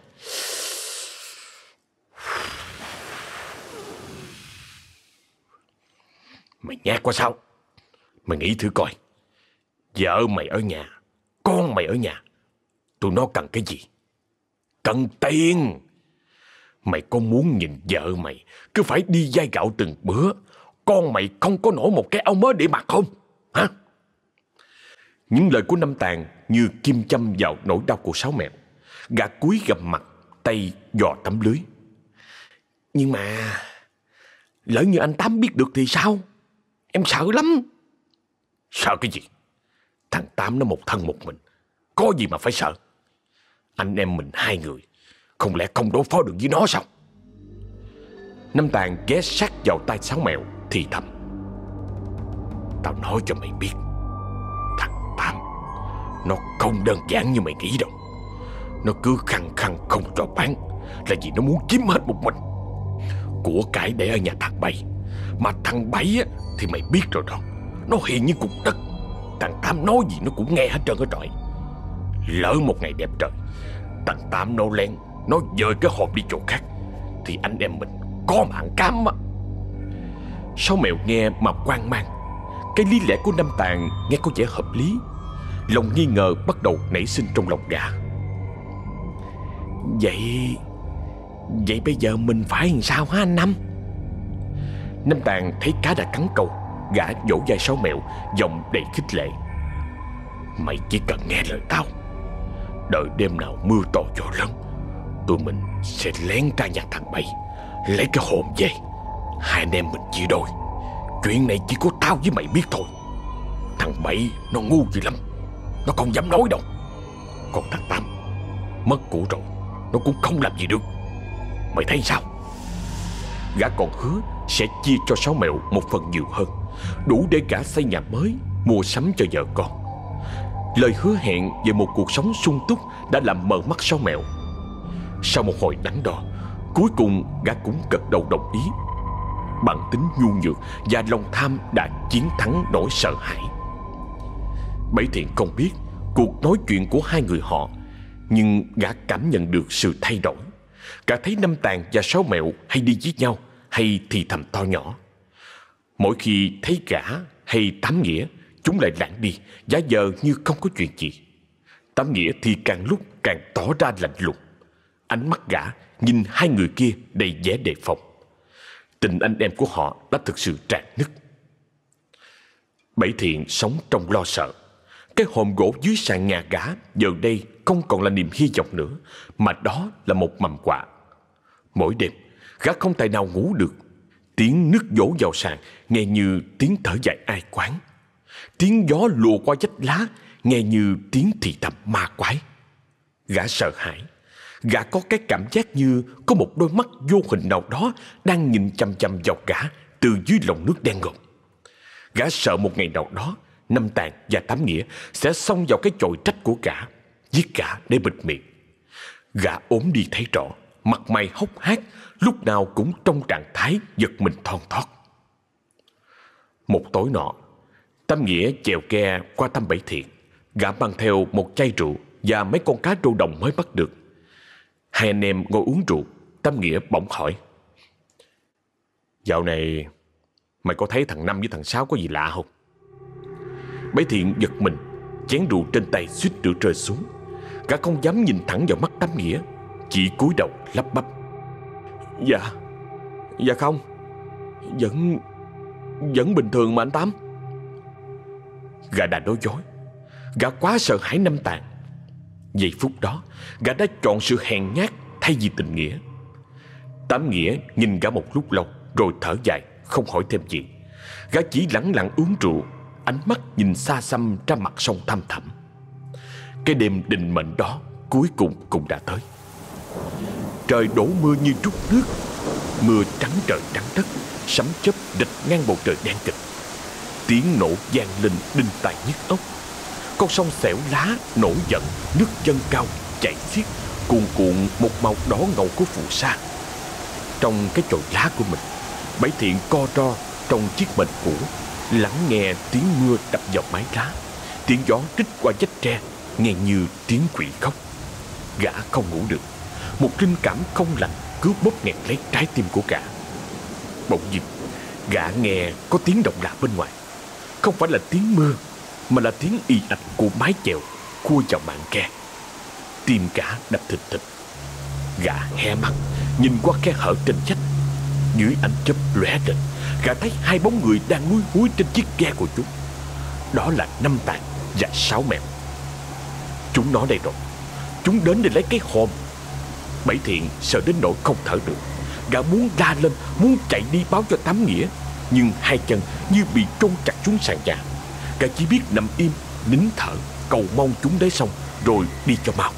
Mày nhát quá sao? Mày nghĩ thử coi. Vợ mày ở nhà, con mày ở nhà, tụi nó cần cái gì? Cần tiền. Mày có muốn nhìn vợ mày cứ phải đi vay gạo từng bữa, con mày không có nổi một cái áo mới để mặc không? Hả? Những lời của Năm Tàn như kim châm vào nỗi đau của Sáu Mẹo. Gã cúi gằm mặt, tay dò tấm lưới. Nhưng mà lỡ như anh Tám biết được thì sao? Em sợ lắm. Sợ cái gì? Thằng Tám nó một thân một mình, có gì mà phải sợ? Anh em mình hai người, không lẽ không đối phó được với nó sao? Năm Tàn ghé sát vào tai Sáu Mẹo thì thầm. Tao nói cho mày biết, thằng Tám nó không đơn giản như mày nghĩ đâu. Nó cứ khăng khăng không cho bán là vì nó muốn chiếm hết một mình. Của cải để ở nhà thằng Bảy. Mà thằng Bảy á, thì mày biết rồi đó, nó hiền như cục đất. Thằng Tám nói gì nó cũng nghe hết trơn hết trọi. Lỡ một ngày đẹp trời thằng Tám nó len, nó dời cái hộp đi chỗ khác thì anh em mình có mạng cám á. Sáu Mẹo nghe mà hoang mang. Cái lý lẽ của Năm Tàn nghe có vẻ hợp lý. Lòng nghi ngờ bắt đầu nảy sinh trong lòng gã. Vậy bây giờ mình phải làm sao hả anh Năm? Năm Tàn thấy cá đã cắn câu, gã vỗ vai Sáu Mẹo, giọng đầy khích lệ. Mày chỉ cần nghe lời tao. Đợi đêm nào mưa to gió lớn, tụi mình sẽ lén ra nhà thằng Bảy, lấy cái hồn về. Hai anh em mình chia đôi. Chuyện này chỉ có tao với mày biết thôi. Thằng Bảy nó ngu dữ lắm, nó không dám nói đâu. Còn thằng Tám mất của rồi, nó cũng không làm gì được. Mày thấy sao? Gã còn hứa sẽ chia cho Sáu Mẹo một phần nhiều hơn, đủ để gã xây nhà mới, mua sắm cho vợ con. Lời hứa hẹn về một cuộc sống sung túc đã làm mờ mắt Sáu Mẹo. Sau một hồi đắn đo, cuối cùng gã cũng gật đầu đồng ý. Bản tính nhu nhược và lòng tham đã chiến thắng nỗi sợ hãi. Bảy Thiện không biết cuộc nói chuyện của hai người họ, nhưng gã cảm nhận được sự thay đổi. Gã thấy Năm Tàn và Sáu Mẹo hay đi với nhau, hay thì thầm to nhỏ. Mỗi khi thấy gã hay Tám Nghĩa, chúng lại lảng đi, giả vờ như không có chuyện gì. Tám Nghĩa thì càng lúc càng tỏ ra lạnh lùng. Ánh mắt gã nhìn hai người kia đầy vẻ đề phòng. Tình anh em của họ đã thực sự rạn nứt. Bảy Thiện sống trong lo sợ. Cái hòm gỗ dưới sàn nhà gã giờ đây không còn là niềm hy vọng nữa, mà đó là một mầm họa. Mỗi đêm, gã không tài nào ngủ được. Tiếng nước vỗ vào sàn nghe như tiếng thở dài ai quán. Tiếng gió lùa qua vách lá nghe như tiếng thì thầm ma quái. Gã sợ hãi. Gã có cái cảm giác như có một đôi mắt vô hình nào đó đang nhìn chằm chằm vào gã từ dưới lòng nước đen ngòm. Gã sợ một ngày nào đó Năm Tàn và Tám Nghĩa sẽ xông vào cái chòi trách của gã, giết gã để bịt miệng. Gã ốm đi thấy rõ, mặt mày hốc hác, lúc nào cũng trong trạng thái giật mình thon thót. Một tối nọ, Tám Nghĩa chèo ghe qua thăm Bảy Thiện. Gã mang theo một chai rượu và mấy con cá rô đồng mới bắt được. Hai anh em ngồi uống rượu. Tám Nghĩa bỗng hỏi: "Dạo này mày có thấy thằng Năm với thằng Sáu có gì lạ không?" Bảy Thiện giật mình, chén rượu trên tay suýt nữa rơi xuống. Gã không dám nhìn thẳng vào mắt Tám Nghĩa, chỉ cúi đầu lắp bắp: Dạ không, Vẫn bình thường mà anh Tám." Gã đã nói dối. Gã quá sợ hãi Năm Tàn. Giây phút đó, gã đã chọn sự hèn nhát thay vì tình nghĩa. Tám Nghĩa nhìn gã một lúc lâu rồi thở dài, không hỏi thêm gì. Gã chỉ lẳng lặng uống rượu, ánh mắt nhìn xa xăm ra mặt sông thăm thẳm. Cái đêm định mệnh đó cuối cùng cũng đã tới. Trời đổ mưa như trút nước. Mưa trắng trời trắng đất, sấm chớp rịch ngang bầu trời đen kịt. Tiếng nổ vang lên đinh tai nhức óc. Con sông xẻo lá nổi giận, nước dâng cao chảy xiết, cuồn cuộn một màu đỏ ngầu của phù sa. Trong cái chòi lá của mình, Bảy Thiện co ro trong chiếc mền cũ, lắng nghe tiếng mưa đập vào mái lá, tiếng gió rít qua vách tre nghe như tiếng quỷ khóc. Gã không ngủ được. Một linh cảm không lành cứ bóp nghẹt lấy trái tim của gã. Bỗng nhiên, gã nghe có tiếng động lạ bên ngoài. Không phải là tiếng mưa, mà là tiếng ì ạch của mái chèo cua vào mạn ghe. Tim gã đập thình thịch. Gã hé mắt nhìn qua khe hở trên vách. Dưới ánh chớp lóe lên, gã thấy hai bóng người đang lúi húi trên chiếc ghe của chúng. Đó là Năm Tàn và Sáu Mèo. Chúng nó đây rồi. Chúng đến để lấy cái hòm. Bảy Thiện sợ đến nỗi không thở được. Gã muốn la lên, muốn chạy đi báo cho Tám Nghĩa, nhưng hai chân như bị chôn chặt xuống sàn nhà. Gã chỉ biết nằm im, nín thở, cầu mong chúng đến xong rồi đi cho mau.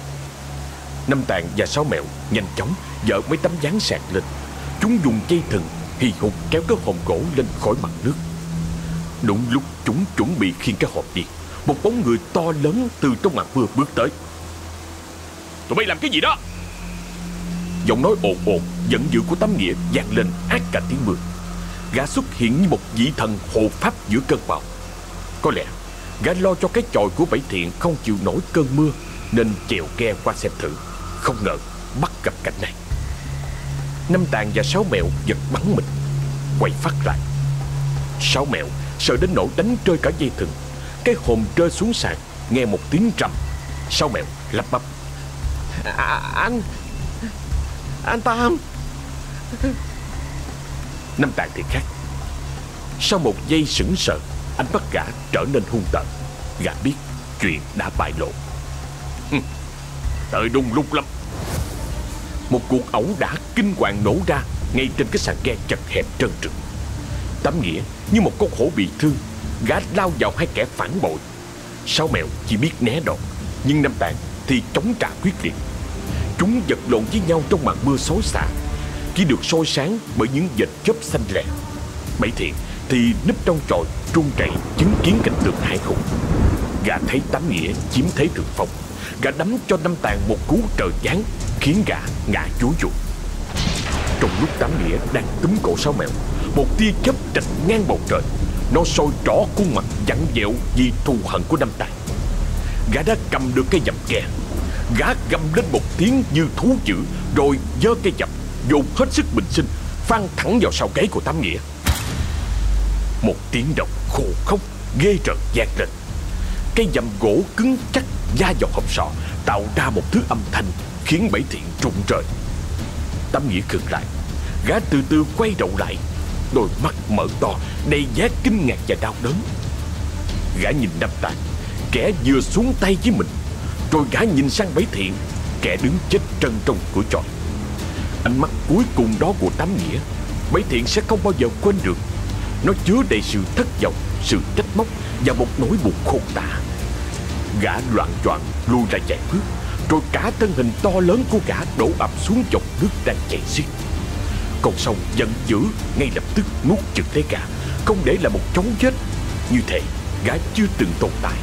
Năm Tàn và Sáu Mèo nhanh chóng dỡ mấy tấm ván sàn lên. Chúng dùng dây thừng hì hục kéo cái hòm gỗ lên khỏi mặt nước. Đúng lúc chúng chuẩn bị khiêng cái hòm đi, một bóng người to lớn từ trong màn mưa bước tới. "Tụi bay làm cái gì đó?" Giọng nói ồn ồn giận dữ của Tám Nghĩa vang lên át cả tiếng mưa. Gã xuất hiện như một vị thần hộ pháp giữa cơn bão. Có lẽ gã lo cho cái chòi của Bảy Thiện không chịu nổi cơn mưa, nên chèo ghe qua xem thử. Không ngờ bắt gặp cảnh này. Năm Tàn và Sáu Mèo giật bắn mình, quay phát lại. Sáu Mèo sợ đến nỗi đánh rơi cả dây thừng. Cái hòm rơi xuống sàn, nghe một tiếng rầm. Sáu Mèo lắp bắp: Anh Tám." Năm Tàn thì khác. Sau một giây sững sờ, ánh mắt gã trở nên hung tợn. Gã biết chuyện đã bại lộ. Tới đúng lúc lắm. Một cuộc ẩu đả kinh hoàng nổ ra ngay trên cái sàn ghe chật hẹp trơn trượt. Tám Nghĩa như một con hổ bị thương, gã lao vào hai kẻ phản bội. Sáu Mèo chỉ biết né đòn, nhưng Năm Tàn thì chống trả quyết liệt. Chúng vật lộn với nhau trong màn mưa xối xả, chỉ được soi sáng bởi những vệt chớp xanh lè. Bảy Thiện thì núp trong chòi run rẩy chứng kiến cảnh tượng hãi hùng. Gã thấy Tám Nghĩa chiếm thế thượng phong, gã đấm cho Năm Tàn một cú trời giáng khiến gã ngã chúi ruột. Trong lúc Tám Nghĩa đang túm cổ Sáu Mèo, một tia chớp trạch ngang bầu trời. Nó soi rõ khuôn mặt vặn vẹo vì thù hận của Năm Tàn. Gã đã cầm được cây dầm ghe. Gã gầm lên một tiếng như thú dữ, rồi giơ cây dầm dồn hết sức bình sinh phang thẳng vào sau gáy của Tám Nghĩa. Một tiếng động khô khốc ghê rợn vang lên. Cái dầm gỗ cứng chắc va vào hộp sọ, tạo ra một thứ âm thanh khiến Bảy Thiện rụng rời. Tám Nghĩa khựng lại, gã từ từ quay đầu lại, đôi mắt mở to đầy vẻ kinh ngạc và đau đớn. Gã nhìn Năm Tàn, kẻ vừa xuống tay với mình, rồi gã nhìn sang Bảy Thiện, kẻ đứng chết trân trong cửa chòi. Ánh mắt cuối cùng đó của Tám Nghĩa, Bảy Thiện sẽ không bao giờ quên được. Nó chứa đầy sự thất vọng, sự trách móc và một nỗi buồn khôn tả. Gã loạng choạng lùi lại vài bước, rồi cả thân hình to lớn của gã đổ ập xuống dòng nước đang chảy xiết. Con sông giận dữ ngay lập tức nuốt chửng lấy gã, không để lại một dấu vết, như thể gã chưa từng tồn tại.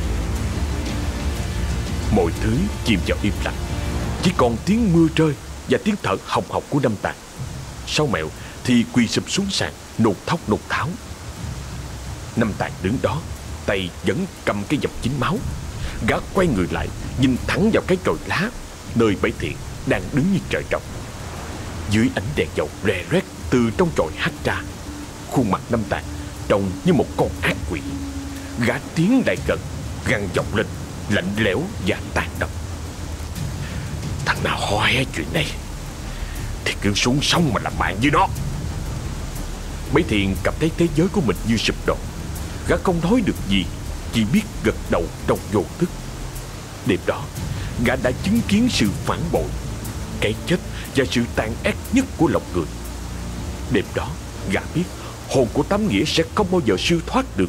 Mọi thứ chìm vào im lặng, chỉ còn tiếng mưa rơi và tiếng thở hồng hộc của Năm Tàn. Sáu Mẹo thì quỳ sụp xuống sàn, nôn thốc nôn tháo. Năm Tàn đứng đó, tay vẫn cầm cái dập dính máu. Gã quay người lại, nhìn thẳng vào cái chòi lá nơi Bảy Thiện đang đứng như trời trồng. Dưới ánh đèn dầu rè rét từ trong chòi hắt ra, khuôn mặt Năm Tàn trông như một con ác quỷ. Gã tiến lại gần, gằn giọng lên, lạnh lẽo và tàn độc: "Thằng nào hỏi chuyện này thì cứ xuống sông mà làm bạn với nó." Bảy Thiện cảm thấy thế giới của mình như sụp đổ. Gã không nói được gì, chỉ biết gật đầu trong vô thức. Đêm đó, gã đã chứng kiến sự phản bội, cái chết và sự tàn ác nhất của lòng người. Đêm đó, gã biết hồn của Tám Nghĩa sẽ không bao giờ siêu thoát được.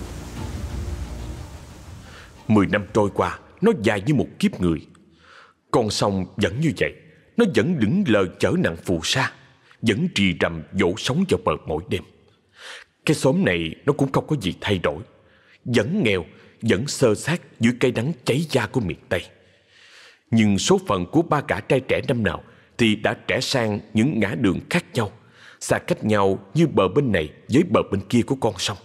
10 năm trôi qua, nó dài như một kiếp người. Con sông vẫn như vậy, nó vẫn lững lờ chở nặng phù sa, vẫn rì rầm vỗ sóng vào bờ mỗi đêm. Cái xóm này nó cũng không có gì thay đổi, vẫn nghèo, vẫn xơ xác dưới cái nắng cháy da của miền Tây. Nhưng số phận của ba gã trai trẻ năm nào thì đã trải sang những ngã đường khác nhau, xa cách nhau như bờ bên này với bờ bên kia của con sông.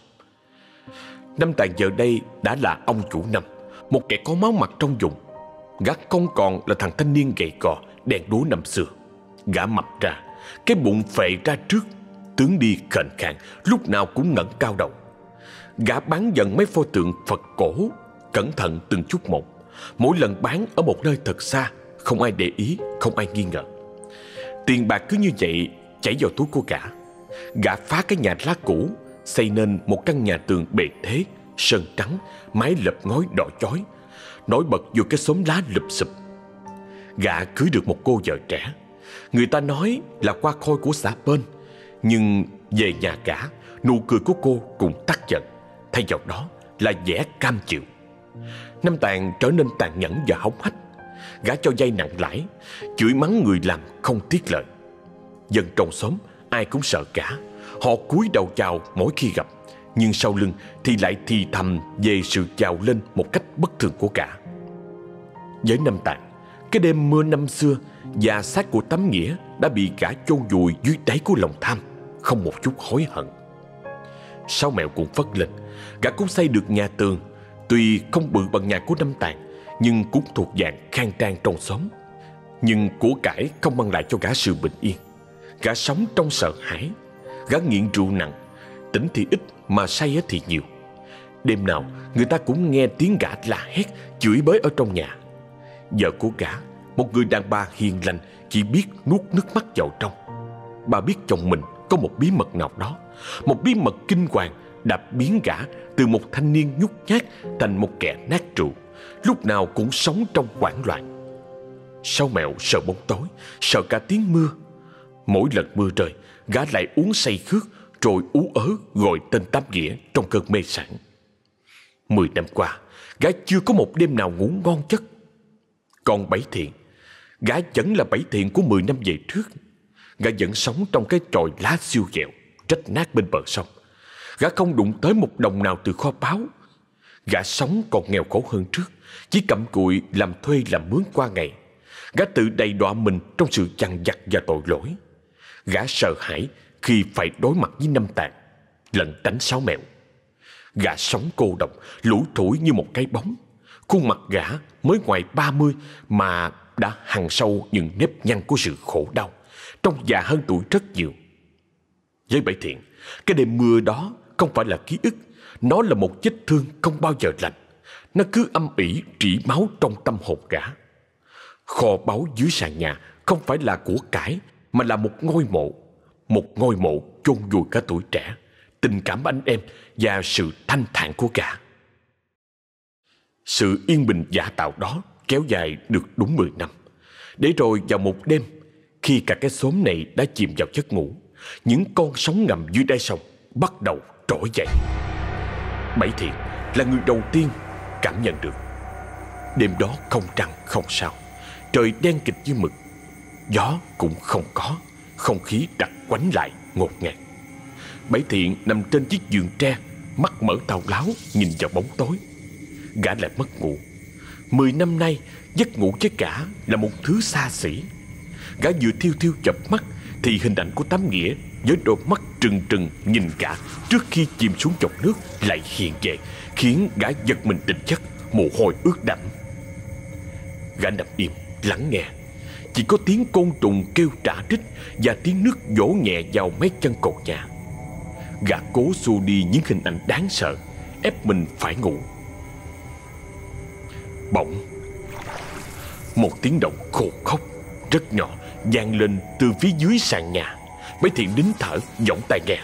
Năm Tàn giờ đây đã là ông chủ Năm, một kẻ có máu mặt trong vùng. Gã không còn là thằng thanh niên gầy gò đen đúa năm xưa. Gã mập ra, cái bụng phệ ra trước, tướng đi khệnh khạng, lúc nào cũng ngẩng cao đầu. Gã bán dần mấy pho tượng Phật cổ, cẩn thận từng chút một. Mỗi lần bán ở một nơi thật xa, không ai để ý, không ai nghi ngờ. Tiền bạc cứ như vậy chảy vào túi của gã. Gã phá cái nhà lá cũ, xây nên một căn nhà tường bề thế, sơn trắng, mái lợp ngói đỏ chói, nổi bật vô cái xóm lá lụp xụp. Gã cưới được một cô vợ trẻ, người ta nói là qua khôi của xã bên. Nhưng về nhà gã, nụ cười của cô cũng tắt dần, thay vào đó là vẻ cam chịu. Năm Tàn trở nên tàn nhẫn và hống hách. Gã cho vay nặng lãi, chửi mắng người làm không tiếc lời. Dân trong xóm ai cũng sợ gã, họ cúi đầu chào mỗi khi gặp, nhưng sau lưng thì lại thì thầm về sự giàu lên một cách bất thường của gã. Với Năm Tàn, cái đêm mưa năm xưa và xác của Tám Nghĩa đã bị gã chôn vùi dưới đáy của lòng tham, không một chút hối hận. Sáu Mẹo cũng phất lên, gã cũng xây được nhà tường, tuy không bự bằng nhà của Năm Tàn, nhưng cũng thuộc dạng khang trang trong xóm. Nhưng của cải không mang lại cho gã sự bình yên. Gã sống trong sợ hãi. Gã nghiện rượu nặng, tỉnh thì ít mà say thì nhiều. Đêm nào người ta cũng nghe tiếng gã la hét, chửi bới ở trong nhà. Vợ của gã, một người đàn bà hiền lành, chỉ biết nuốt nước mắt vào trong. Bà biết chồng mình có một bí mật nào đó, một bí mật kinh hoàng đã biến gã từ một thanh niên nhút nhát thành một kẻ nát rượu, lúc nào cũng sống trong hoảng loạn. Sáu Mẹo sợ bóng tối, sợ cả tiếng mưa. Mỗi lần mưa rơi, gã lại uống say khước, rồi ú ớ gọi tên Tám Nghĩa trong cơn mê sảng. 10 năm qua, gã chưa có một đêm nào ngủ ngon giấc. Còn Bảy Thiện, gã vẫn là Bảy Thiện của 10 năm về trước. Gã vẫn sống trong cái chòi lá siêu dẹo, rách nát bên bờ sông. Gã không đụng tới một đồng nào từ kho báu. Gã sống còn nghèo khổ hơn trước, chỉ cặm cụi làm thuê làm mướn qua ngày. Gã tự đầy đọa mình trong sự chằn vặt và tội lỗi. Gã sợ hãi khi phải đối mặt với Năm Tàn, lẩn tránh Sáu Mẹo. Gã sống cô độc, lủi thủi như một cái bóng. Khuôn mặt gã mới ngoài 30 mà đã hằn sâu những nếp nhăn của sự khổ đau, trông già hơn tuổi rất nhiều. Với Bảy Thiện, cái đêm mưa đó không phải là ký ức, nó là một vết thương không bao giờ lành. Nó cứ âm ỉ rỉ máu trong tâm hồn gã. Kho báu dưới sàn nhà không phải là của cải, mà là một ngôi mộ. Một ngôi mộ chôn vùi cả tuổi trẻ, tình cảm anh em và sự thanh thản của gã. Sự yên bình giả tạo đó kéo dài được đúng 10 năm. Để rồi vào một đêm, khi cả cái xóm này đã chìm vào giấc ngủ, những con sóng ngầm dưới đáy sông bắt đầu trỗi dậy. Bảy Thiện là người đầu tiên cảm nhận được. Đêm đó không trăng không sao, trời đen kịt như mực, gió cũng không có, không khí đặc quánh lại ngột ngạt. Bảy Thiện nằm trên chiếc giường tre, mắt mở thao láo nhìn vào bóng tối. Gã lại mất ngủ. 10 năm nay, giấc ngủ với gã là một thứ xa xỉ. Gã vừa thiêu thiêu chợp mắt thì hình ảnh của Tám Nghĩa với đôi mắt trừng trừng nhìn gã trước khi chìm xuống dòng nước lại hiện về, khiến gã giật mình tỉnh giấc, mồ hôi ướt đẫm. Gã nằm im lắng nghe, chỉ có tiếng côn trùng kêu rả rích và tiếng nước vỗ nhẹ vào mấy chân cột nhà. Gã cố xua đi những hình ảnh đáng sợ, ép mình phải ngủ. Bỗng, một tiếng động khô khốc rất nhỏ vang lên từ phía dưới sàn nhà. Bảy Thiện nín thở giọng tai nghe.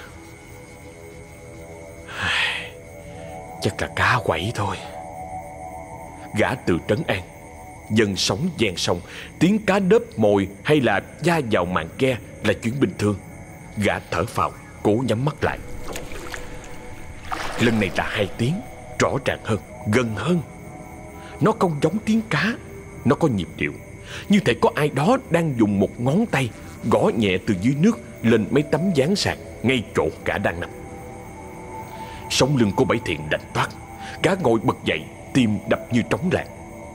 Chắc là cá quẩy thôi. Gã tự trấn an. Dân sống ven sông, tiếng cá đớp mồi hay là va vào màn ghe là chuyện bình thường. Gã thở phào, cố nhắm mắt lại. Lần này là 2 tiếng, rõ ràng hơn, gần hơn. Nó không giống tiếng cá, nó có nhịp điệu, như thể có ai đó đang dùng một ngón tay gõ nhẹ từ dưới nước lên mấy tấm ván sàn ngay chỗ gã đang nằm. Sống lưng của Bảy Thiện lạnh toát. Gã ngồi bật dậy, tim đập như trống lạng.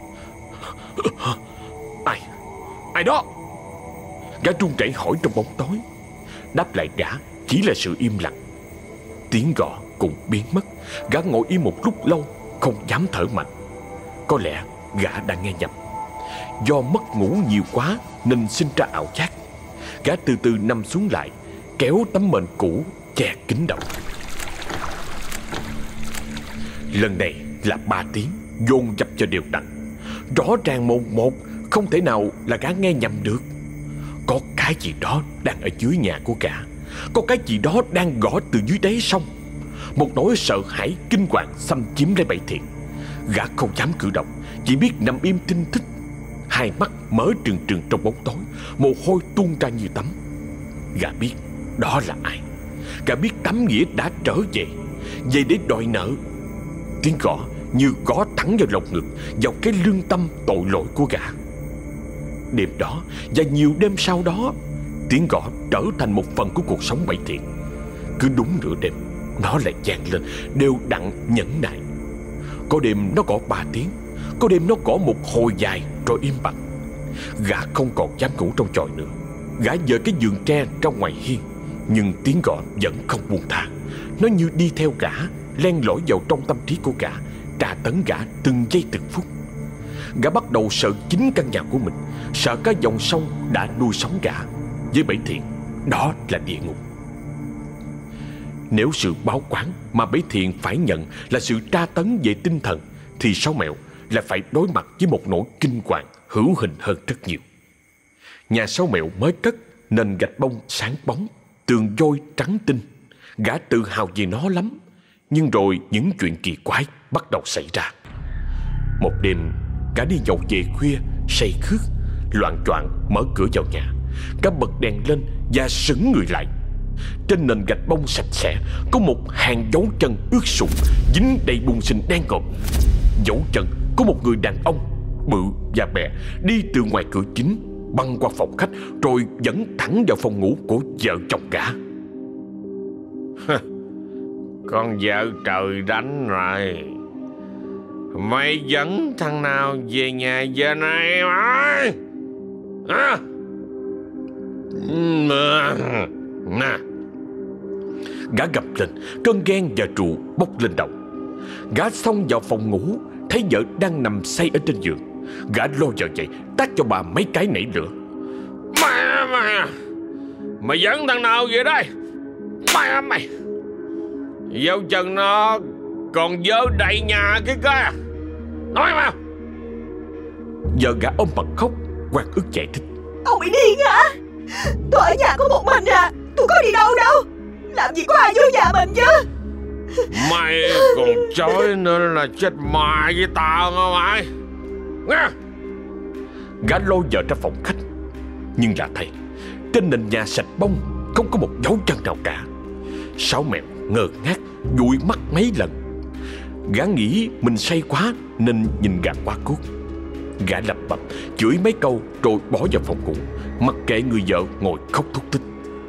Ai đó? Gã run rẩy hỏi trong bóng tối. Đáp lại gã chỉ là sự im lặng. Tiếng gõ cũng biến mất. Gã ngồi im một lúc lâu, không dám thở mạnh. Có lẽ gã đã nghe nhầm. Do mất ngủ nhiều quá nên sinh ra ảo giác. Gã từ từ nằm xuống lại, kéo tấm mền cũ che kín đầu. Lần này là 3 tiếng dồn dập cho đều đặn, rõ ràng một một, không thể nào là gã nghe nhầm được. Có cái gì đó đang ở dưới nhà của gã, có cái gì đó đang gõ từ dưới đáy sông. Một nỗi sợ hãi kinh hoàng xâm chiếm lấy Bảy Thiện. Gã không dám cử động, chỉ biết nằm im thinh thích, hai mắt mở trừng trừng trong bóng tối, mồ hôi tuôn ra như tắm. Gã biết đó là ai. Gã biết Tám Nghĩa đã trở về, về để đòi nợ. Tiếng gõ như gõ thẳng vào lồng ngực, vào cái lương tâm tội lỗi của gã. Đêm đó và nhiều đêm sau đó, tiếng gõ trở thành một phần của cuộc sống Bảy Thiện. Cứ đúng nửa đêm, nó lại vang lên đều đặn nhẫn nại. Có đêm nó gõ 3 tiếng, có đêm nó gõ một hồi dài rồi im bặt. Gã không còn dám ngủ trong chòi nữa. Gã dời cái giường tre ra ngoài hiên, nhưng tiếng gõ vẫn không buông tha. Nó như đi theo gã, len lỏi vào trong tâm trí của gã, tra tấn gã từng giây từng phút. Gã bắt đầu sợ chính căn nhà của mình, sợ cái dòng sông đã nuôi sống gã. Với Bảy Thiện, đó là địa ngục. Nếu sự báo quán mà Bảy Thiện phải nhận là sự tra tấn về tinh thần, thì Sáu Mẹo là phải đối mặt với một nỗi kinh hoàng hữu hình hơn rất nhiều. Nhà Sáu Mẹo mới cất nền gạch bông sáng bóng, tường vôi trắng tinh. Gã tự hào về nó lắm. Nhưng rồi những chuyện kỳ quái bắt đầu xảy ra. Một đêm, gã đi nhậu về khuya, say khướt, loạng choạng mở cửa vào nhà. Gã bật đèn lên và sững người lại. Trên nền gạch bông sạch sẽ có một hàng dấu chân ướt sũng, dính đầy bùn xình đen ngòm. Dấu chân có một người đàn ông bự và bè đi từ ngoài cửa chính, băng qua phòng khách, rồi dẫn thẳng vào phòng ngủ của vợ chồng gã. Con vợ trời đánh rồi. Mày dẫn thằng nào về nhà giờ này mày? Hả? Nè. Gã gầm lên, cơn ghen và rượu bốc lên đầu. Gã xông vào phòng ngủ, thấy vợ đang nằm say ở trên giường. Gã lôi vợ dậy, tát cho bà mấy cái nảy lửa. Mày dẫn thằng nào về đây? Mày dấu chân nó còn dơ đầy nhà cái kìa. Nói mà. Giờ gã ôm mặt khóc, oan ức giải thích. Ông bị điên hả? Tôi ở nhà có một mình à, tôi có đi đâu đâu. Làm gì có ai vô nhà mình chứ. Mày còn chối nên là chết mày với tao hả mày? Nghe. Gã lôi vợ ra phòng khách, nhưng lạ thay, trên nền nhà sạch bông không có một dấu chân nào cả. Sáu Mèo ngơ ngác dụi mắt mấy lần. Gã nghĩ mình say quá nên nhìn gã quá cuốc. Gã lẩm bẩm chửi mấy câu rồi bỏ vào phòng ngủ, mặc kệ người vợ ngồi khóc thút thít.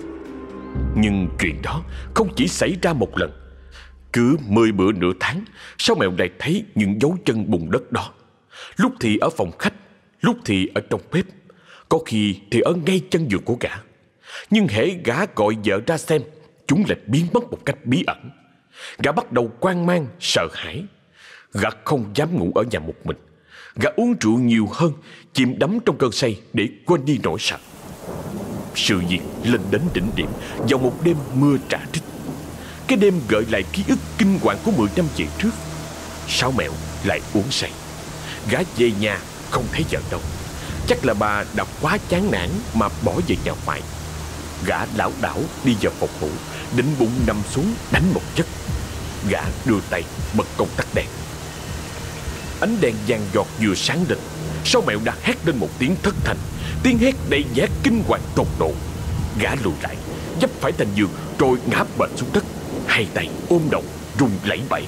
Nhưng chuyện đó không chỉ xảy ra một lần. Cứ 10 bữa nửa tháng, Sáu Mèo lại thấy những dấu chân bùn đất đó. Lúc thì ở phòng khách, lúc thì ở trong bếp, có khi thì ở ngay chân giường của gã. Nhưng hễ gã gọi vợ ra xem, chúng lại biến mất một cách bí ẩn. Gã bắt đầu hoang mang, sợ hãi. Gã không dám ngủ ở nhà một mình. Gã uống rượu nhiều hơn, chìm đắm trong cơn say để quên đi nỗi sợ. Sự việc lên đến đỉnh điểm vào một đêm mưa rả rích. Cái đêm gợi lại ký ức kinh hoàng của 10 năm về trước. Sáu Mèo lại uống say. Gã về nhà không thấy vợ đâu. Chắc là bà đã quá chán nản mà bỏ về nhà ngoại. Gã lảo đảo đi vào phòng ngủ, định bụng nằm xuống đánh một giấc. Gã đưa tay bật công tắc đèn. Ánh đèn vàng giọt vừa sáng lên, Sáu Mèo đã hét lên một tiếng thất thanh. Tiếng hét đầy vẻ kinh hoàng tột độ. Gã lùi lại, dấp phải thành giường rồi ngã bệt xuống đất, hai tay ôm đầu run lẩy bẩy.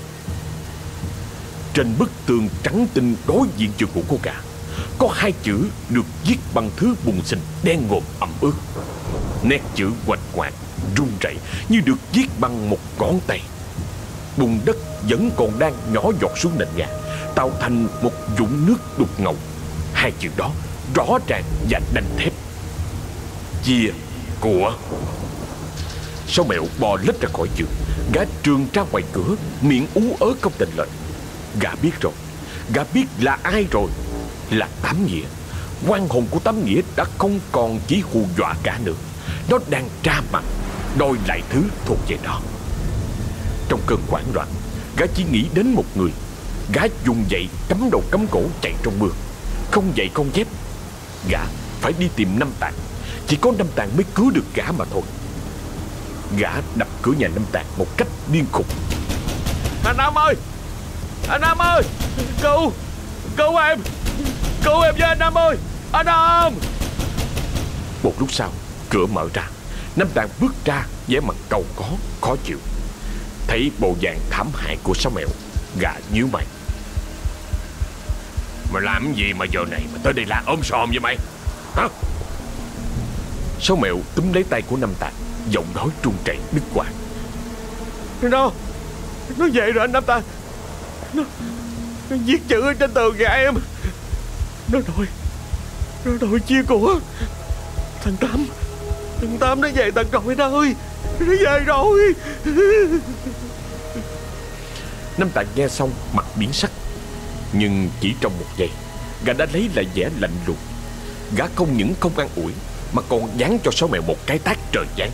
Trên bức tường trắng tinh đối diện giường ngủ của gã có hai chữ được viết bằng thứ bùn xình đen ngòm ẩm ướt. Nét chữ quạch quạc run rẩy như được viết bằng một ngón tay. Bùn đất vẫn còn đang nhỏ giọt xuống nền nhà, tạo thành một vũng nước đục ngầu. Hai chữ đó rõ ràng và đanh thép: chia của. Sáu Mèo bò lết ra khỏi giường. Gã trườn ra ngoài cửa, miệng ú ớ không thành lời. Gã biết rồi, gã biết là ai rồi. Là Tám Nghĩa. Oan hồn của Tám Nghĩa đã không còn chỉ hù dọa cả nữa. Nó đang tra mặt, đòi lại thứ thuộc về nó. Trong cơn hoảng loạn, gã chỉ nghĩ đến một người. Gã dùng dậy cắm đầu cắm cổ chạy trong mưa, không giày không dép. Gã phải đi tìm Năm Tạng. Chỉ có Năm Tạng mới cứu được gã mà thôi. Gã đập cửa nhà Năm Tạng một cách điên khùng. Anh Năm ơi! Anh Năm ơi! Cứu em! Cứu em với anh Năm ơi! Anh Năm! Một lúc sau, cửa mở ra. Năm Tạng bước ra, vẻ mặt cau có, khó chịu. Thấy bộ dạng thảm hại của Sáu Mèo, gã nhíu mày. Mày làm cái gì mà giờ này mà tới đây la ôm sòm vậy mày? Hả? Sáu Mèo túm lấy tay của Năm Tạng, giọng nói run rẩy đứt quãng. Nó về rồi anh Năm Tạng. Nó viết chữ ở trên tường kìa em. Nó đòi chia của. Thằng Tám nó về thật rồi anh ơi. Nó về rồi. Năm Tạng nghe xong mặt biến sắc. Nhưng chỉ trong một giây, gã đã lấy lại vẻ lạnh lùng. Gã không những không an ủi mà còn giáng cho Sáu Mèo một cái tát trời giáng.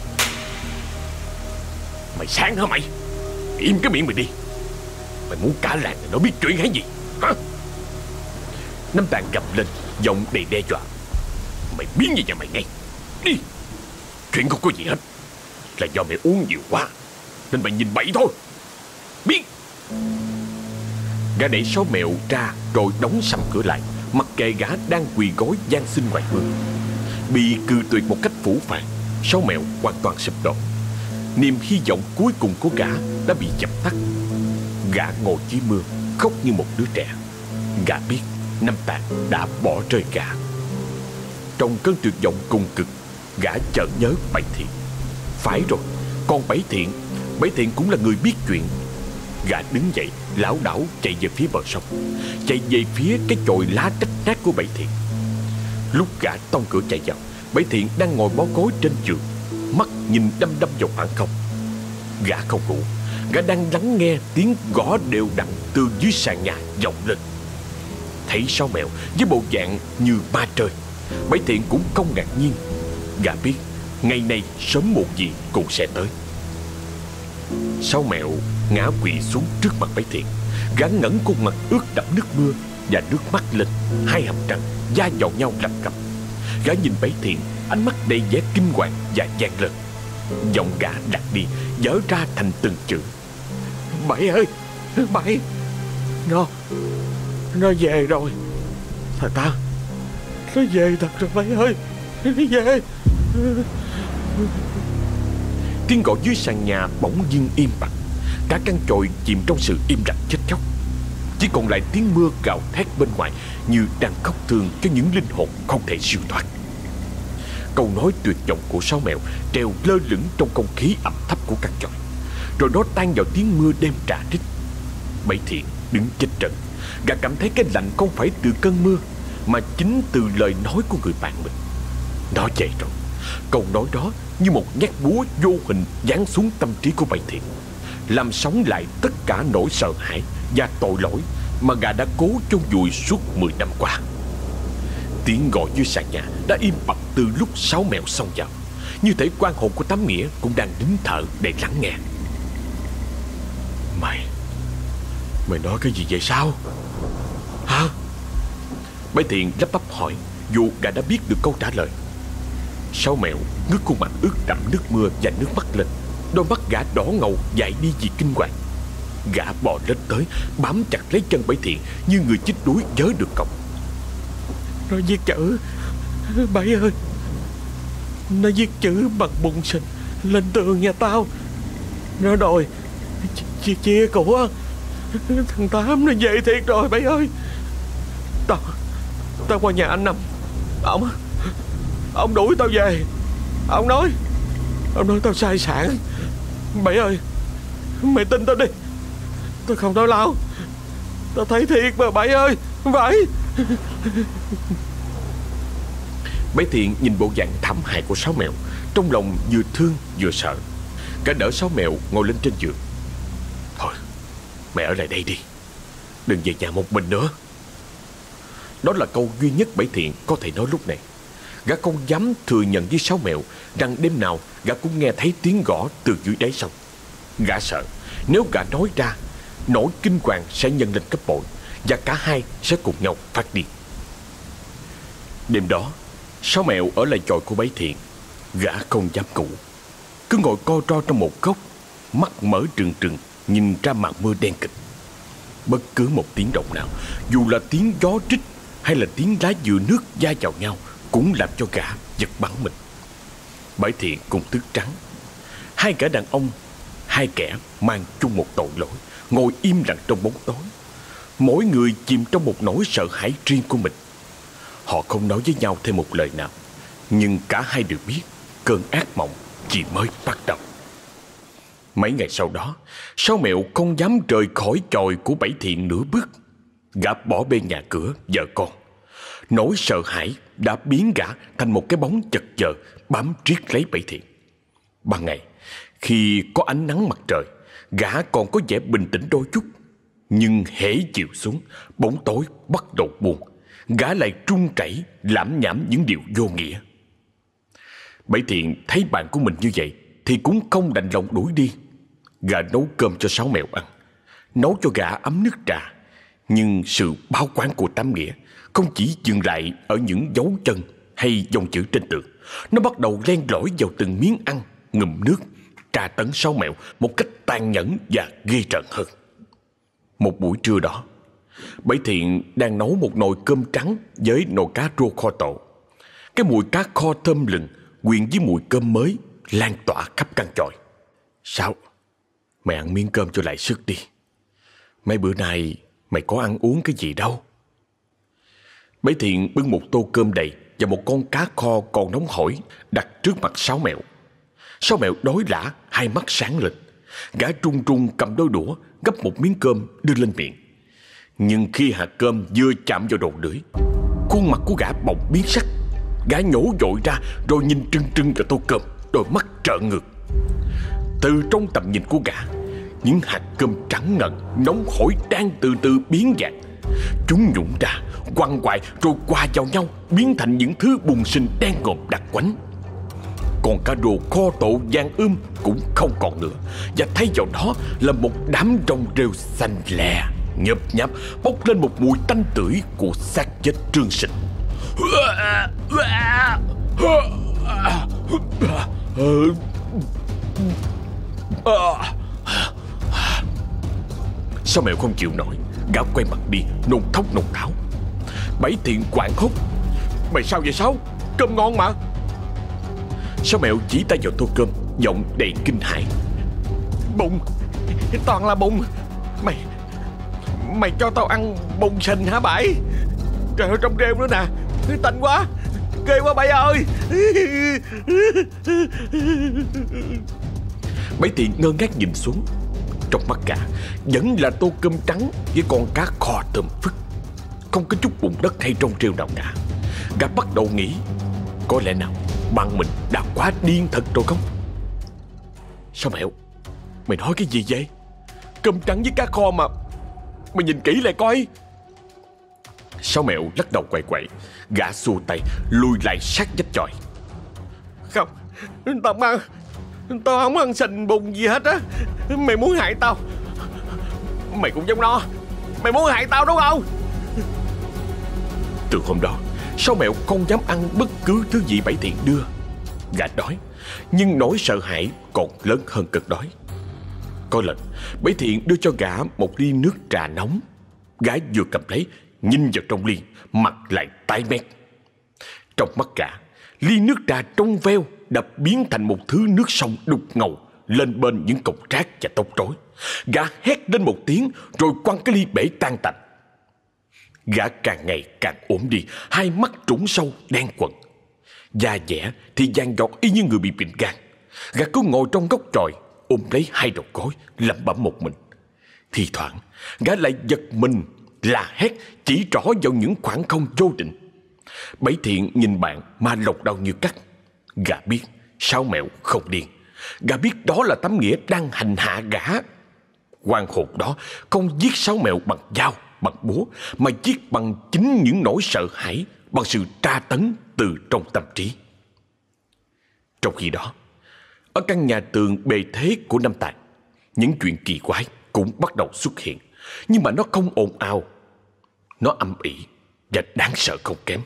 Mày sáng hả mày? Im cái miệng mày đi. Mày muốn cả làng này nó biết chuyện hay gì hả? Năm Tạng gầm lên, giọng đầy đe dọa. Mày biến về nhà mày ngay. Đi. Chuyện không có gì hết. Là do mày uống nhiều quá nên mày nhìn bậy thôi. Biến. Gã đẩy Sáu Mèo ra rồi đóng sầm cửa lại, mặc kệ gã đang quỳ gối van xin ngoài mưa. Bị cự tuyệt một cách phũ phàng, Sáu Mèo hoàn toàn sụp đổ. Niềm hy vọng cuối cùng của gã đã bị dập tắt. Gã ngồi dưới mưa, khóc như một đứa trẻ. Gã biết Năm Tạng đã bỏ rơi gã. Trong cơn tuyệt vọng cùng cực, gã chợt nhớ Bảy Thiện. Phải rồi, con Bảy Thiện cũng là người biết chuyện. Gã đứng dậy, lảo đảo chạy về phía bờ sông, chạy về phía cái chòi lá rách nát của Bảy Thiện. Lúc gã tông cửa chạy vào, Bảy Thiện đang ngồi bó gối trên giường, mắt nhìn đăm đăm vào khoảng không. Gã không ngủ, gã đang lắng nghe tiếng gõ đều đặn từ dưới sàn nhà vọng lên. Thấy Sáu Mèo với bộ dạng như ma trời, Bảy Thiện cũng không ngạc nhiên. Gã biết ngày nay sớm muộn gì cũng sẽ tới. Sáu Mẹo ngã quỵ xuống trước mặt Bảy Thiện. Gã ngẩng khuôn mặt ướt đẫm nước mưa và nước mắt lên, hai hàm răng va vào nhau lập cập. Gã nhìn Bảy Thiện, ánh mắt đầy vẻ kinh hoàng và gian lên. Giọng gã đặt đi, dở ra thành từng chữ: Bảy ơi, Bảy, nó về rồi. Thằng ta, nó về thật rồi Bảy ơi, nó về. Tiếng gọi dưới sàn nhà bỗng dưng im bặt. Cả căn chòi chìm trong sự im lặng chết chóc. Chỉ còn lại tiếng mưa gào thét bên ngoài, như đang khóc thương cho những linh hồn không thể siêu thoát. Câu nói tuyệt vọng của Sáu Mẹo treo lơ lửng trong không khí ẩm thấp của căn chòi, rồi nó tan vào tiếng mưa đêm rả rích. Bảy Thiện đứng chết trần. Gã cảm thấy cái lạnh không phải từ cơn mưa, mà chính từ lời nói của người bạn mình. Nó vậy rồi. Câu nói đó như một nhát búa vô hình giáng xuống tâm trí của Bảy Thiện, làm sống lại tất cả nỗi sợ hãi và tội lỗi mà gã đã cố chôn vùi suốt 10 năm qua. Tiếng gọi dưới sàn nhà đã im bặt từ lúc Sáu Mẹo xông vào, như thể quan hồn của Tám Nghĩa cũng đang nín thở để lắng nghe. Mày nói cái gì vậy sao? Hả? Bảy Thiện lắp bắp hỏi, dù gã đã biết được câu trả lời. Sáu Mẹo ngước khuôn mặt ướt đẫm nước mưa và nước mắt lên. Đôi mắt gã đỏ ngầu dại đi vì kinh hoàng. Gã bò lên tới, bám chặt lấy chân Bảy Thiện như người chết đuối vớ được cọc. Nó viết chữ, Bảy ơi, nó viết chữ bằng bùn sình lên tường nhà tao. Nó đòi chia của. Thằng Tám nó về thiệt rồi Bảy ơi. Tao qua nhà anh Năm. Ông đuổi tao về. Ông nói tao sai sản. Bảy ơi, mày tin tao đi. Tao không nói láo. Tao thấy thiệt mà Bảy ơi. Bảy. Bảy Thiện nhìn bộ dạng thảm hại của Sáu Mẹo, trong lòng vừa thương vừa sợ. Cả đỡ Sáu Mẹo ngồi lên trên giường. Thôi, mẹ ở lại đây đi, đừng về nhà một mình nữa. Đó là câu duy nhất Bảy Thiện có thể nói lúc này. Gã không dám thừa nhận với Sáu Mẹo rằng đêm nào gã cũng nghe thấy tiếng gõ từ dưới đáy sông. Gã sợ nếu gã nói ra, nỗi kinh hoàng sẽ nhân lên gấp bội, và cả hai sẽ cùng nhau phát điên. Đêm đó, Sáu Mẹo ở lại chòi của Bảy Thiện. Gã không dám ngủ, cứ ngồi co ro trong một góc, mắt mở trừng trừng nhìn ra màn mưa đen kịt. Bất cứ một tiếng động nào, dù là tiếng gió rít hay là tiếng lá dừa nước va vào nhau, cũng làm cho gã giật bắn mình. Bảy Thiện cùng Tước Trắng, hai gã đàn ông, hai kẻ mang chung một tội lỗi, ngồi im lặng trong bóng tối, mỗi người chìm trong một nỗi sợ hãi riêng của mình. Họ không nói với nhau thêm một lời nào, nhưng cả hai đều biết cơn ác mộng chỉ mới bắt đầu. Mấy ngày sau đó, Sáu Mẹo không dám rời khỏi chòi của Bảy Thiện nửa bước. Gã bỏ bê nhà cửa, vợ con. Nỗi sợ hãi đã biến gã thành một cái bóng chật chờ bám riết lấy Bảy Thiện. Ban ngày, khi có ánh nắng mặt trời, gã còn có vẻ bình tĩnh đôi chút. Nhưng hễ chiều xuống, bóng tối bắt đầu buồn, gã lại trung chảy lảm nhảm những điều vô nghĩa. Bảy Thiện thấy bạn của mình như vậy thì cũng không đành lòng đuổi đi. Gã nấu cơm cho Sáu Mẹo ăn, nấu cho gã ấm nước trà. Nhưng sự báo quán của Tám Nghĩa không chỉ dừng lại ở những dấu chân hay dòng chữ trên tường. Nó bắt đầu len lỏi vào từng miếng ăn, ngụm nước, tra tấn Sáu Mẹo một cách tàn nhẫn và ghê rợn hơn. Một buổi trưa đó, Bảy Thiện đang nấu một nồi cơm trắng với nồi cá rô kho tộ. Cái mùi cá kho thơm lừng quyện với mùi cơm mới lan tỏa khắp căn chòi. Sao? Mày ăn miếng cơm cho lại sức đi. Mấy bữa nay mày có ăn uống cái gì đâu. Bảy Thiện bưng một tô cơm đầy và một con cá kho còn nóng hổi đặt trước mặt Sáu Mẹo. Sáu Mẹo đói lả, hai mắt sáng lên. Gã trung trung cầm đôi đũa gấp một miếng cơm đưa lên miệng. Nhưng khi hạt cơm vừa chạm vào đầu lưỡi, khuôn mặt của gã bỗng biến sắc. Gã nhổ dội ra rồi nhìn trừng trừng vào tô cơm, đôi mắt trợn ngược. Từ trong tầm nhìn của gã, những hạt cơm trắng ngần nóng hổi đang từ từ biến dạng. Chúng nhũng ra, quằn quại rồi hòa vào nhau, biến thành những thứ bùn sình đen ngòm đặc quánh. Còn cả đồ kho tộ vàng cũng không còn nữa, và thay vào đó là một đám rong rêu xanh lè, nhợp nháp, bốc lên một mùi tanh tưởi của xác chết trương sình. Sáu Mèo không chịu nổi, gã quay mặt đi, nôn thốc nôn tháo. Bảy Thiện hoảng hốt: "Mày sao vậy Sáu? Cơm ngon mà." Sáu Mèo chỉ tay vào tô cơm, giọng đầy kinh hãi: "Bụng, toàn là bụng. Mày cho tao ăn bụng sình hả Bảy? Trời ơi, trong rêu nữa nè, tanh quá, ghê quá Bảy ơi." Bảy Thiện ngơ ngác nhìn xuống. Trong mắt gã vẫn là tô cơm trắng với con cá kho thơm phức, không có chút bùn đất hay rong rêu nào cả. Gã bắt đầu nghĩ, có lẽ nào bạn mình đã quá điên thật rồi không? "Sao Mèo, mày nói cái gì vậy? Cơm trắng với cá kho mà mày nhìn kỹ lại coi." Sáu Mèo lắc đầu quậy quậy, gã xua tay lùi lại sát vách chòi: "Không, tao không ăn sình bùn gì hết á. Mày muốn hại tao, mày cũng giống nó. Mày muốn hại tao đúng không?" Từ hôm đó, Sáu Mèo không dám ăn bất cứ thứ gì Bảy Thiện đưa. Gã đói, nhưng nỗi sợ hãi còn lớn hơn cơn đói. Có lần, Bảy Thiện đưa cho gã một ly nước trà nóng. Gã vừa cầm lấy, nhìn vào trong ly, mặt lại tái mét. Trong mắt gã, ly nước trà trong veo đã biến thành một thứ nước sông đục ngầu lên bên những cọng rác và tóc rối. Gã hét lên một tiếng rồi quăng cái ly bể tan tành. Gã càng ngày càng ốm đi, hai mắt trũng sâu đen quặn, da dẻ thì vàng giọt y như người bị bệnh gan. Gã cứ ngồi trong góc chòi, ôm lấy hai đầu gối, lẩm bẩm một mình. Thì thoảng gã lại giật mình, la hét chỉ trỏ vào những khoảng không vô định. Bảy Thiện nhìn bạn mà lòng đau như cắt. Gã biết Sáu Mèo không điên. Gã biết đó là tấm nghĩa đang hành hạ gã. Oan hồn đó không giết Sáu Mèo bằng dao, bằng búa, mà giết bằng chính những nỗi sợ hãi, bằng sự tra tấn từ trong tâm trí. Trong khi đó, ở căn nhà tường bề thế của Năm Tàng, những chuyện kỳ quái cũng bắt đầu xuất hiện. Nhưng mà nó không ồn ào, nó âm ỉ và đáng sợ không kém.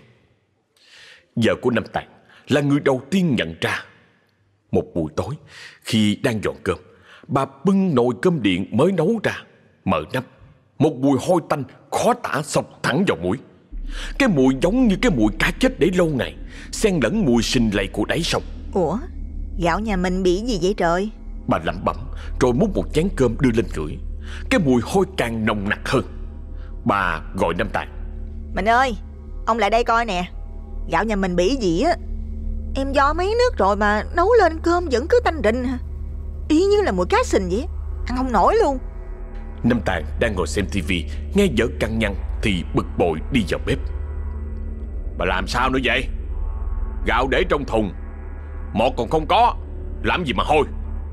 Vợ của Năm Tàng là người đầu tiên nhận ra. Một buổi tối, khi đang dọn cơm, bà bưng nồi cơm điện mới nấu ra, mở nắp. Một mùi hôi tanh khó tả xộc thẳng vào mũi. Cái mùi giống như cái mùi cá chết để lâu ngày, xen lẫn mùi sình lầy của đáy sông. "Ủa, gạo nhà mình bị gì vậy trời?" Bà lẩm bẩm rồi múc một chén cơm đưa lên ngửi. Cái mùi hôi càng nồng nặc hơn. Bà gọi Năm Tàng: "Mình ơi, ông lại đây coi nè. Gạo nhà mình bị gì á. Em do mấy nước rồi mà nấu lên cơm vẫn cứ tanh rình hả? Y như là mùi cá sình vậy, ăn không nổi luôn." Năm Tàng đang ngồi xem tivi, nghe vợ cằn nhằn thì bực bội đi vào bếp. "Bà làm sao nữa vậy? Gạo để trong thùng, một còn không có, làm gì mà hôi?"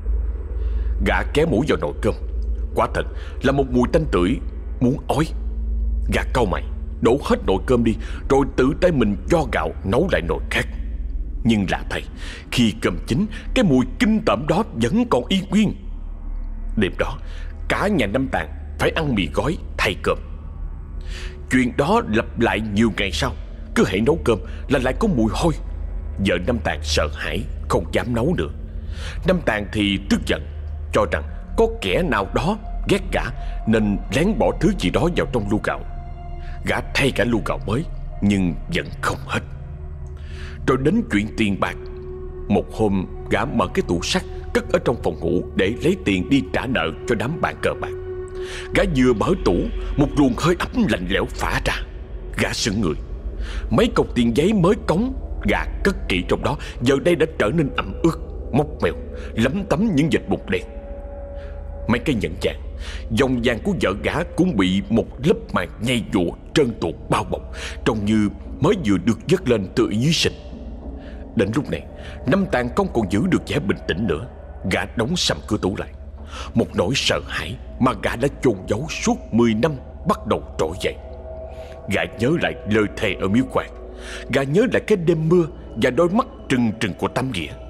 Gã kéo mũi vào nồi cơm. Quả thật là một mùi tanh tưởi muốn ói. Gã cau mày, đổ hết nồi cơm đi, rồi tự tay mình cho gạo nấu lại nồi khác. Nhưng lạ thay, khi cơm chín, cái mùi kinh tởm đó vẫn còn y nguyên. Đêm đó, cả nhà Năm Tàng phải ăn mì gói thay cơm. Chuyện đó lặp lại nhiều ngày sau. Cứ hễ nấu cơm là lại có mùi hôi. Vợ Năm Tàng sợ hãi, không dám nấu nữa. Năm Tàng thì tức giận, cho rằng có kẻ nào đó ghét gã nên lén bỏ thứ gì đó vào trong lu gạo. Gã thay cả lu gạo mới, nhưng vẫn không hết. Rồi đến chuyện tiền bạc. Một hôm, gã mở cái tủ sắt cất ở trong phòng ngủ để lấy tiền đi trả nợ cho đám bạn cờ bạc. Gã vừa mở tủ, một luồng hơi ấm lạnh lẽo phả ra. Gã sững người. Mấy cọc tiền giấy mới cống gã cất kỹ trong đó giờ đây đã trở nên ẩm ướt, mốc mèo, lấm tấm những vệt bùn đen. Mấy cái nhẫn vàng, vòng vàng của vợ gã cũng bị một lớp màng nhầy nhụa trơn tuột bao bọc, trông như mới vừa được vớt lên từ dưới sình. Đến lúc này, Năm Tàng không còn giữ được vẻ bình tĩnh nữa. Gã đóng sầm cửa tủ lại. Một nỗi sợ hãi mà gã đã chôn giấu suốt 10 năm bắt đầu trỗi dậy. Gã nhớ lại lời thề ở miếu quan. Gã nhớ lại cái đêm mưa và đôi mắt trừng trừng của Tám Nghĩa.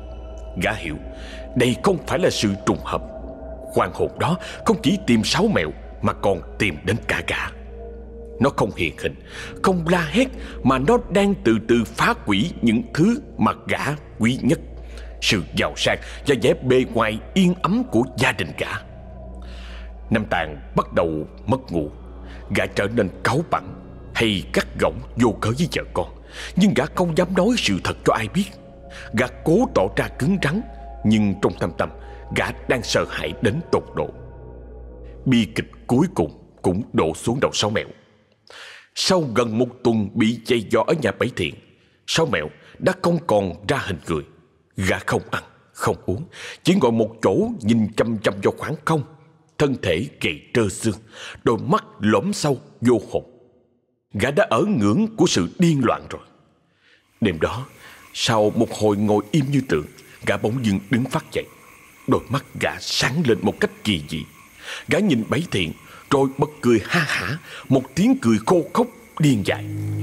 Gã hiểu đây không phải là sự trùng hợp. Oan hồn đó không chỉ tìm Sáu Mẹo mà còn tìm đến cả gã. Nó không hiện hình, không la hét, mà nó đang từ từ phá hủy những thứ mà gã quý nhất: sự giàu sang và vẻ bề ngoài yên ấm của gia đình gã. Năm Tàn bắt đầu mất ngủ. Gã trở nên cáu bẳn hay gắt gỏng vô cớ với vợ con, nhưng gã không dám nói sự thật cho ai biết. Gã cố tỏ ra cứng rắn, nhưng trong thâm tâm gã đang sợ hãi đến tột độ. Bi kịch cuối cùng cũng đổ xuống đầu Sáu Mẹo. Sau gần một tuần bị dày vò ở nhà Bảy Thiện, Sáu Mẹo đã không còn ra hình người. Gã không ăn, không uống, chỉ ngồi một chỗ nhìn chăm chăm vào khoảng không. Thân thể gầy trơ xương, đôi mắt lõm sâu vô hồn. Gã đã ở ngưỡng của sự điên loạn rồi. Đêm đó, sau một hồi ngồi im như tượng, gã bỗng dưng đứng phát dậy. Đôi mắt gã sáng lên một cách kỳ dị. Gã nhìn Bảy Thiện rồi bật cười ha hả, một tiếng cười khô khốc điên dại.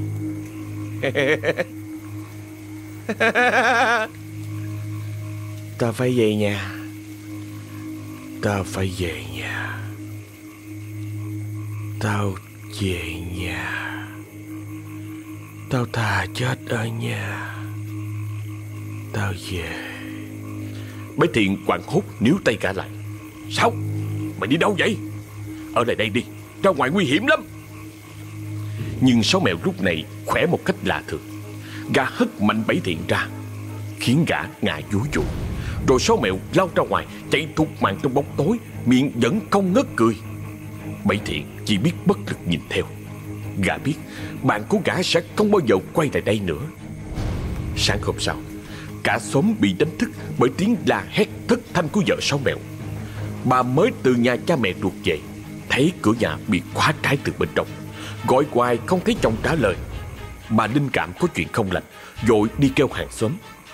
Ta phải về nhà. Ta phải về nhà. Tao về nhà. Tao thà chết ở nhà. Tao về. Bảy Thiện hoảng hốt níu tay gã lại. Sao? Mày đi đâu vậy? Ở lại đây đi, ra ngoài nguy hiểm lắm. Nhưng Sáu Mẹo lúc này khỏe một cách lạ thường. Gã hất mạnh Bảy Thiện ra, khiến gã ngã vúi vụi. Rồi Sáu Mẹo lao ra ngoài, chạy thục mạng trong bóng tối, miệng vẫn không ngớt cười. Bảy Thiện chỉ biết bất lực nhìn theo. Gã biết bạn của gã sẽ không bao giờ quay lại đây nữa. Sáng hôm sau, cả xóm bị đánh thức bởi tiếng la hét thất thanh của vợ Sáu Mẹo. Bà mới từ nhà cha mẹ ruột về, thấy cửa nhà bị khóa trái từ bên trong, gọi hoài không thấy chồng trả lời. Bà linh cảm có chuyện không lành, vội đi kêu hàng xóm.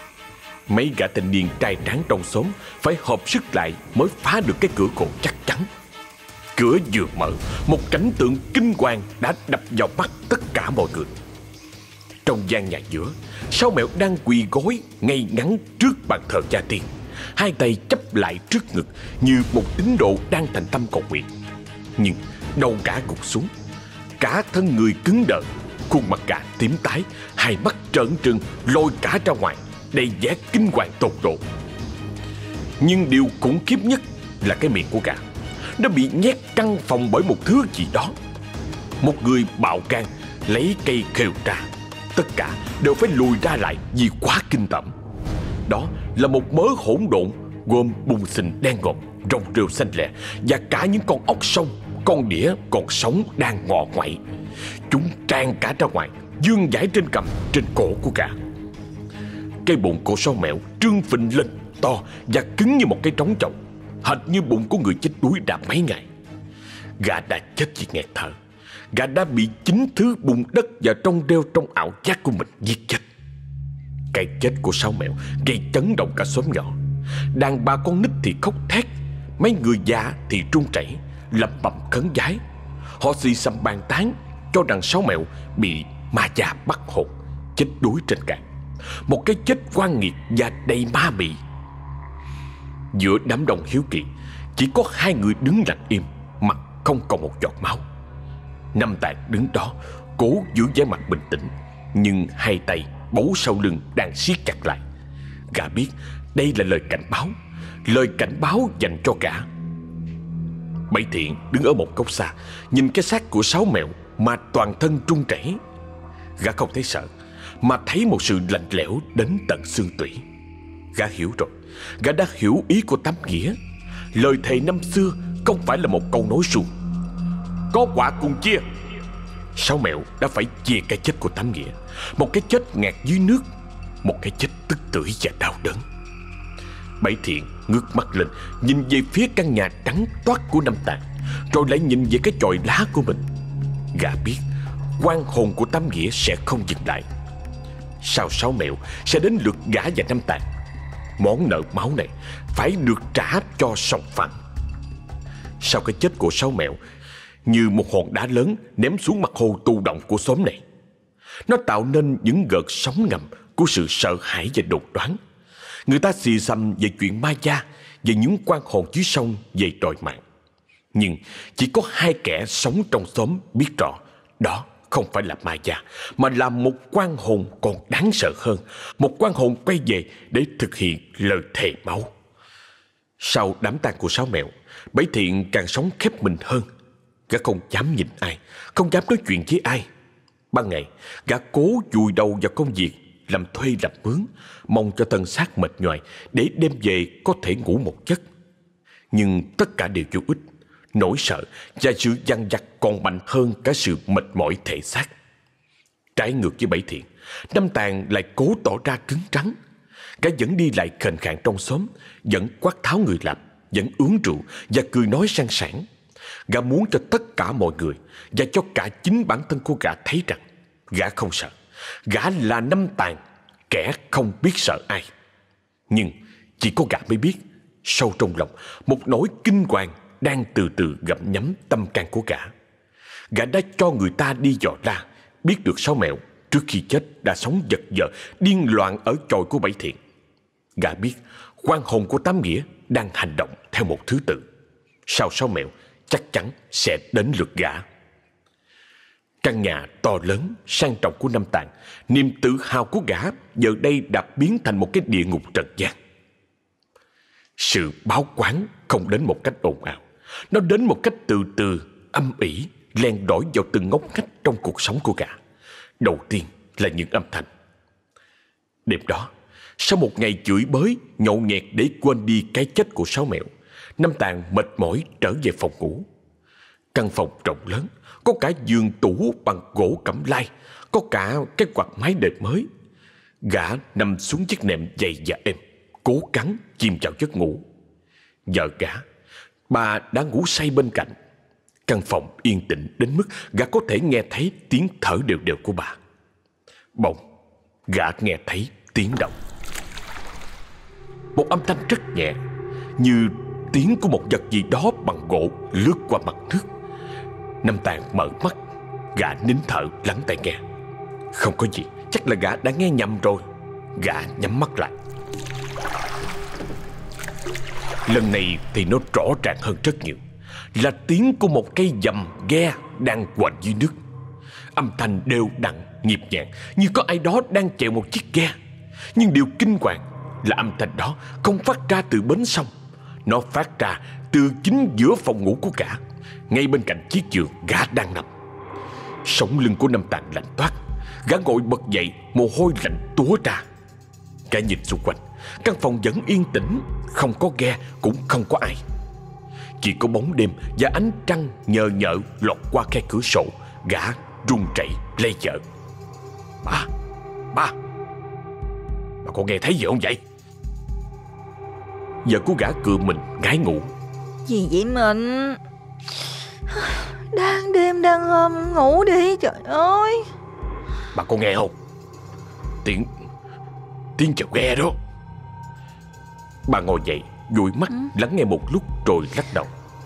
Mấy gã thanh niên trai tráng trong xóm phải hợp sức lại mới phá được cái cửa gỗ chắc chắn. Cửa vừa mở, một cảnh tượng kinh hoàng đã đập vào mắt tất cả mọi người. Trong gian nhà giữa, Sáu Mẹo đang quỳ gối ngay ngắn trước bàn thờ cha tiên, hai tay chắp lại trước ngực như một tín đồ đang thành tâm cầu nguyện. Nhưng đầu gã gục xuống, cả thân người cứng đờ, khuôn mặt gã tím tái, hai mắt trợn trừng lôi cả ra ngoài, đầy vẻ kinh hoàng tột độ. Nhưng điều khủng khiếp nhất là cái miệng của gã. Nó bị nhét căng phòng bởi một thứ gì đó. Một người bạo gan lấy cây khều ra. Tất cả đều phải lùi ra lại vì quá kinh tởm. Đó là một mớ hỗn độn gồm bùn xình đen ngòm, rong rêu xanh lè và cả những con ốc sông, con đĩa còn sống đang ngọ ngoại. Chúng tràn cả ra ngoài, vương vãi trên cằm, trên cổ của gã. Cái bụng của Sáu Mẹo trương phình lên, to và cứng như một cái trống chậu, hệt như bụng của người chết đuối đã mấy ngày. Gã đã chết vì nghẹt thở. Gã đã bị chính thứ bùn đất và trong rêu trong ảo giác của mình giết chết. Cái chết của Sáu Mẹo gây chấn động cả xóm nhỏ. Đàn bà con nít thì khóc thét, mấy người già thì run rẩy, lẩm bẩm khấn vái. Họ xì xầm bàn tán cho rằng Sáu Mẹo bị ma già bắt hồn, chết đuối trên cạn. Một cái chết oan nghiệt và đầy ma mị. Giữa đám đông hiếu kỳ, chỉ có hai người đứng lặng im, mặt không còn một giọt máu. Năm Tàn đứng đó, cố giữ vẻ mặt bình tĩnh, nhưng hai tay bấu sau lưng đang siết chặt lại. Gã biết đây là lời cảnh báo dành cho gã. Bảy Thiện đứng ở một góc xa, nhìn cái xác của Sáu Mẹo mà toàn thân run rẩy. Gã không thấy sợ, mà thấy một sự lạnh lẽo đến tận xương tủy. Gã hiểu rồi, gã đã hiểu ý của Tám Nghĩa. Lời thề năm xưa không phải là một câu nói suông. Có quả cùng chia. Sáu Mẹo đã phải chia cái chết của Tám Nghĩa, một cái chết ngạt dưới nước, một cái chết tức tưởi và đau đớn. Bảy Thiện ngước mắt lên, nhìn về phía căn nhà trắng toát của Năm Tàn, rồi lại nhìn về cái chòi lá của mình. Gã biết oan hồn của Tám Nghĩa sẽ không dừng lại. Sau Sáu Mẹo sẽ đến lượt gã và Năm Tàn. Món nợ máu này phải được trả cho sòng phẳng. Sau cái chết của Sáu Mẹo, như một hòn đá lớn ném xuống mặt hồ tù động của xóm này. Nó tạo nên những gợn sóng ngầm của sự sợ hãi và đồn đoán. Người ta xì xầm về chuyện ma da, về những quan hồn dưới sông về đòi mạng. Nhưng chỉ có 2 kẻ sống trong xóm biết rõ đó không phải là ma da, mà là một quan hồn còn đáng sợ hơn. Một quan hồn quay về để thực hiện lời thề máu. Sau đám tang của Sáu Mẹo, Bảy Thiện càng sống khép mình hơn. Gã không dám nhìn ai, không dám nói chuyện với ai. Ban ngày, gã cố vùi đầu vào công việc, làm thuê làm mướn, mong cho thân xác mệt nhoài để đêm về có thể ngủ một giấc. Nhưng tất cả đều vô ích. Nỗi sợ và sự dằn vặt còn mạnh hơn cả sự mệt mỏi thể xác. Trái ngược với Bảy Thiện, Năm Tàn lại cố tỏ ra cứng rắn. Gã vẫn đi lại khền khàn trong xóm, vẫn quát tháo người làm, vẫn uống rượu và cười nói sang sảng. Gã muốn cho tất cả mọi người và cho cả chính bản thân của gã thấy rằng gã không sợ. Gã là Năm Tàn, kẻ không biết sợ ai. Nhưng chỉ có gã mới biết, sâu trong lòng, một nỗi kinh hoàng đang từ từ gặm nhấm tâm can của gã. Gã đã cho người ta đi dò la, biết được Sáu Mẹo trước khi chết đã sống vật vờ, điên loạn ở chòi của Bảy Thiện. Gã biết quan hồn của Tám Nghĩa đang hành động theo một thứ tự. Sau Sáu Mẹo chắc chắn sẽ đến lượt gã. Căn nhà to lớn, sang trọng của Năm Tàn, niềm tự hào của gã giờ đây đã biến thành một cái địa ngục trần gian. Sự báo quán không đến một cách ồn ào. Nó đến một cách từ từ, âm ỉ, len lỏi vào từng ngóc ngách trong cuộc sống của gã. Đầu tiên là những âm thanh. Đêm đó, sau một ngày chửi bới, nhậu nhẹt để quên đi cái chết của Sáu Mẹo, Năm Tàn mệt mỏi trở về phòng ngủ. Căn phòng rộng lớn, có cả giường tủ bằng gỗ cẩm lai, có cả cái quạt mái đời mới. Gã nằm xuống chiếc nệm dày và êm, cố gắng chìm vào giấc ngủ. Vợ gã, bà đã ngủ say bên cạnh. Căn phòng yên tĩnh đến mức gã có thể nghe thấy tiếng thở đều đều của bà. Bỗng, gã nghe thấy tiếng động. Một âm thanh rất nhẹ, như tiếng của một vật gì đó bằng gỗ lướt qua mặt nước. Năm Tàn mở mắt, gã nín thở lắng tai nghe. Không có gì, chắc là gã đã nghe nhầm rồi. Gã nhắm mắt lại. Lần này thì nó rõ ràng hơn rất nhiều. Là tiếng của một cây dầm ghe đang quạnh dưới nước. Âm thanh đều đặn, nhịp nhàng, như có ai đó đang chèo một chiếc ghe. Nhưng điều kinh hoàng là âm thanh đó không phát ra từ bến sông. Nó phát ra từ chính giữa phòng ngủ của gã, ngay bên cạnh chiếc giường gã đang nằm. Sống lưng của Năm Tàn lạnh toát. Gã ngồi bật dậy, mồ hôi lạnh túa ra. Gã nhìn xung quanh, căn phòng vẫn yên tĩnh, không có ghe cũng không có ai. Chỉ có bóng đêm và ánh trăng nhờ nhợ lọt qua khe cửa sổ. Gã run rẩy lay vợ. Ba có nghe thấy gì không vậy? Vợ của gã cựa mình ngái ngủ. Gì vậy mình? Đang đêm đang hôm, ngủ đi trời ơi. Bà có nghe không? Tiếng chèo ghe đó. Bà ngồi dậy, dụi mắt lắng nghe một lúc rồi lắc đầu.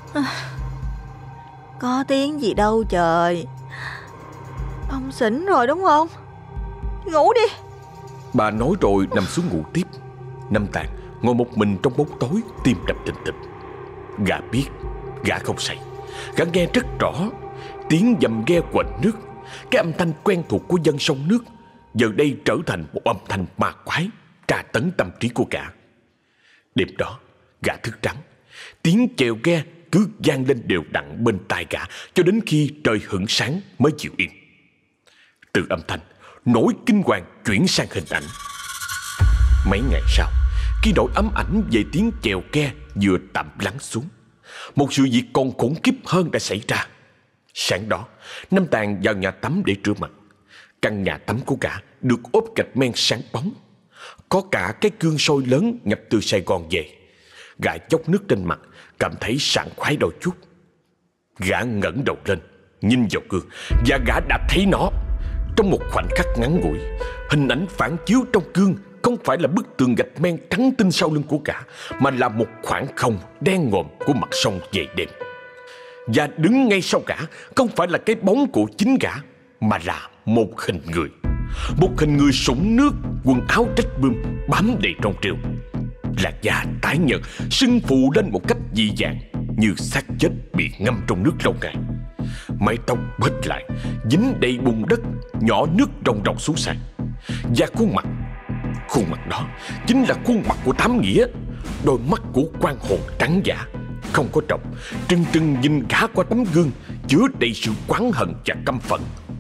Có tiếng gì đâu trời. Ông xỉn rồi đúng không? Ngủ đi. Bà nói rồi nằm xuống ngủ tiếp. Năm Tàn ngồi một mình trong bóng tối, tim đập thình thịch. Gã biết gã không say. Gã nghe rất rõ tiếng dầm ghe quạnh nước. Cái âm thanh quen thuộc của dân sông nước giờ đây trở thành một âm thanh ma quái, tra tấn tâm trí của gã. Đêm đó gã thức trắng. Tiếng chèo ghe cứ vang lên đều đặn bên tai gã cho đến khi trời hửng sáng mới chịu yên. Từ âm thanh, nỗi kinh hoàng chuyển sang hình ảnh. Mấy ngày sau, khi nỗi ám ảnh về tiếng chèo ghe vừa tạm lắng xuống, một sự việc còn khủng khiếp hơn đã xảy ra. Sáng đó, Năm Tàn vào nhà tắm để rửa mặt. Căn nhà tắm của gã được ốp gạch men sáng bóng. Có cả cái gương soi lớn nhập từ Sài Gòn về. Gã chốc nước trên mặt, cảm thấy sảng khoái đôi chút. Gã ngẩng đầu lên, nhìn vào gương, và gã đã thấy nó. Trong một khoảnh khắc ngắn ngủi, hình ảnh phản chiếu trong gương không phải là bức tường gạch men trắng tinh sau lưng của gã, mà là một khoảng không đen ngòm của mặt sông về đêm. Và đứng ngay sau gã không phải là cái bóng của chính gã, mà là một hình người. Một hình người sũng nước, quần áo rách bươm, bám đầy trong triều. Làn da tái nhợt, sưng phù lên một cách dị dạng, như xác chết bị ngâm trong nước lâu ngày. Mái tóc bết lại, dính đầy bùn đất, nhỏ nước ròng ròng xuống sàn. Và khuôn mặt đó chính là khuôn mặt của Tám Nghĩa. Đôi mắt của quan hồn trắng giả, không có tròng, trừng trừng nhìn gã qua tấm gương, chứa đầy sự oán hận và căm phẫn.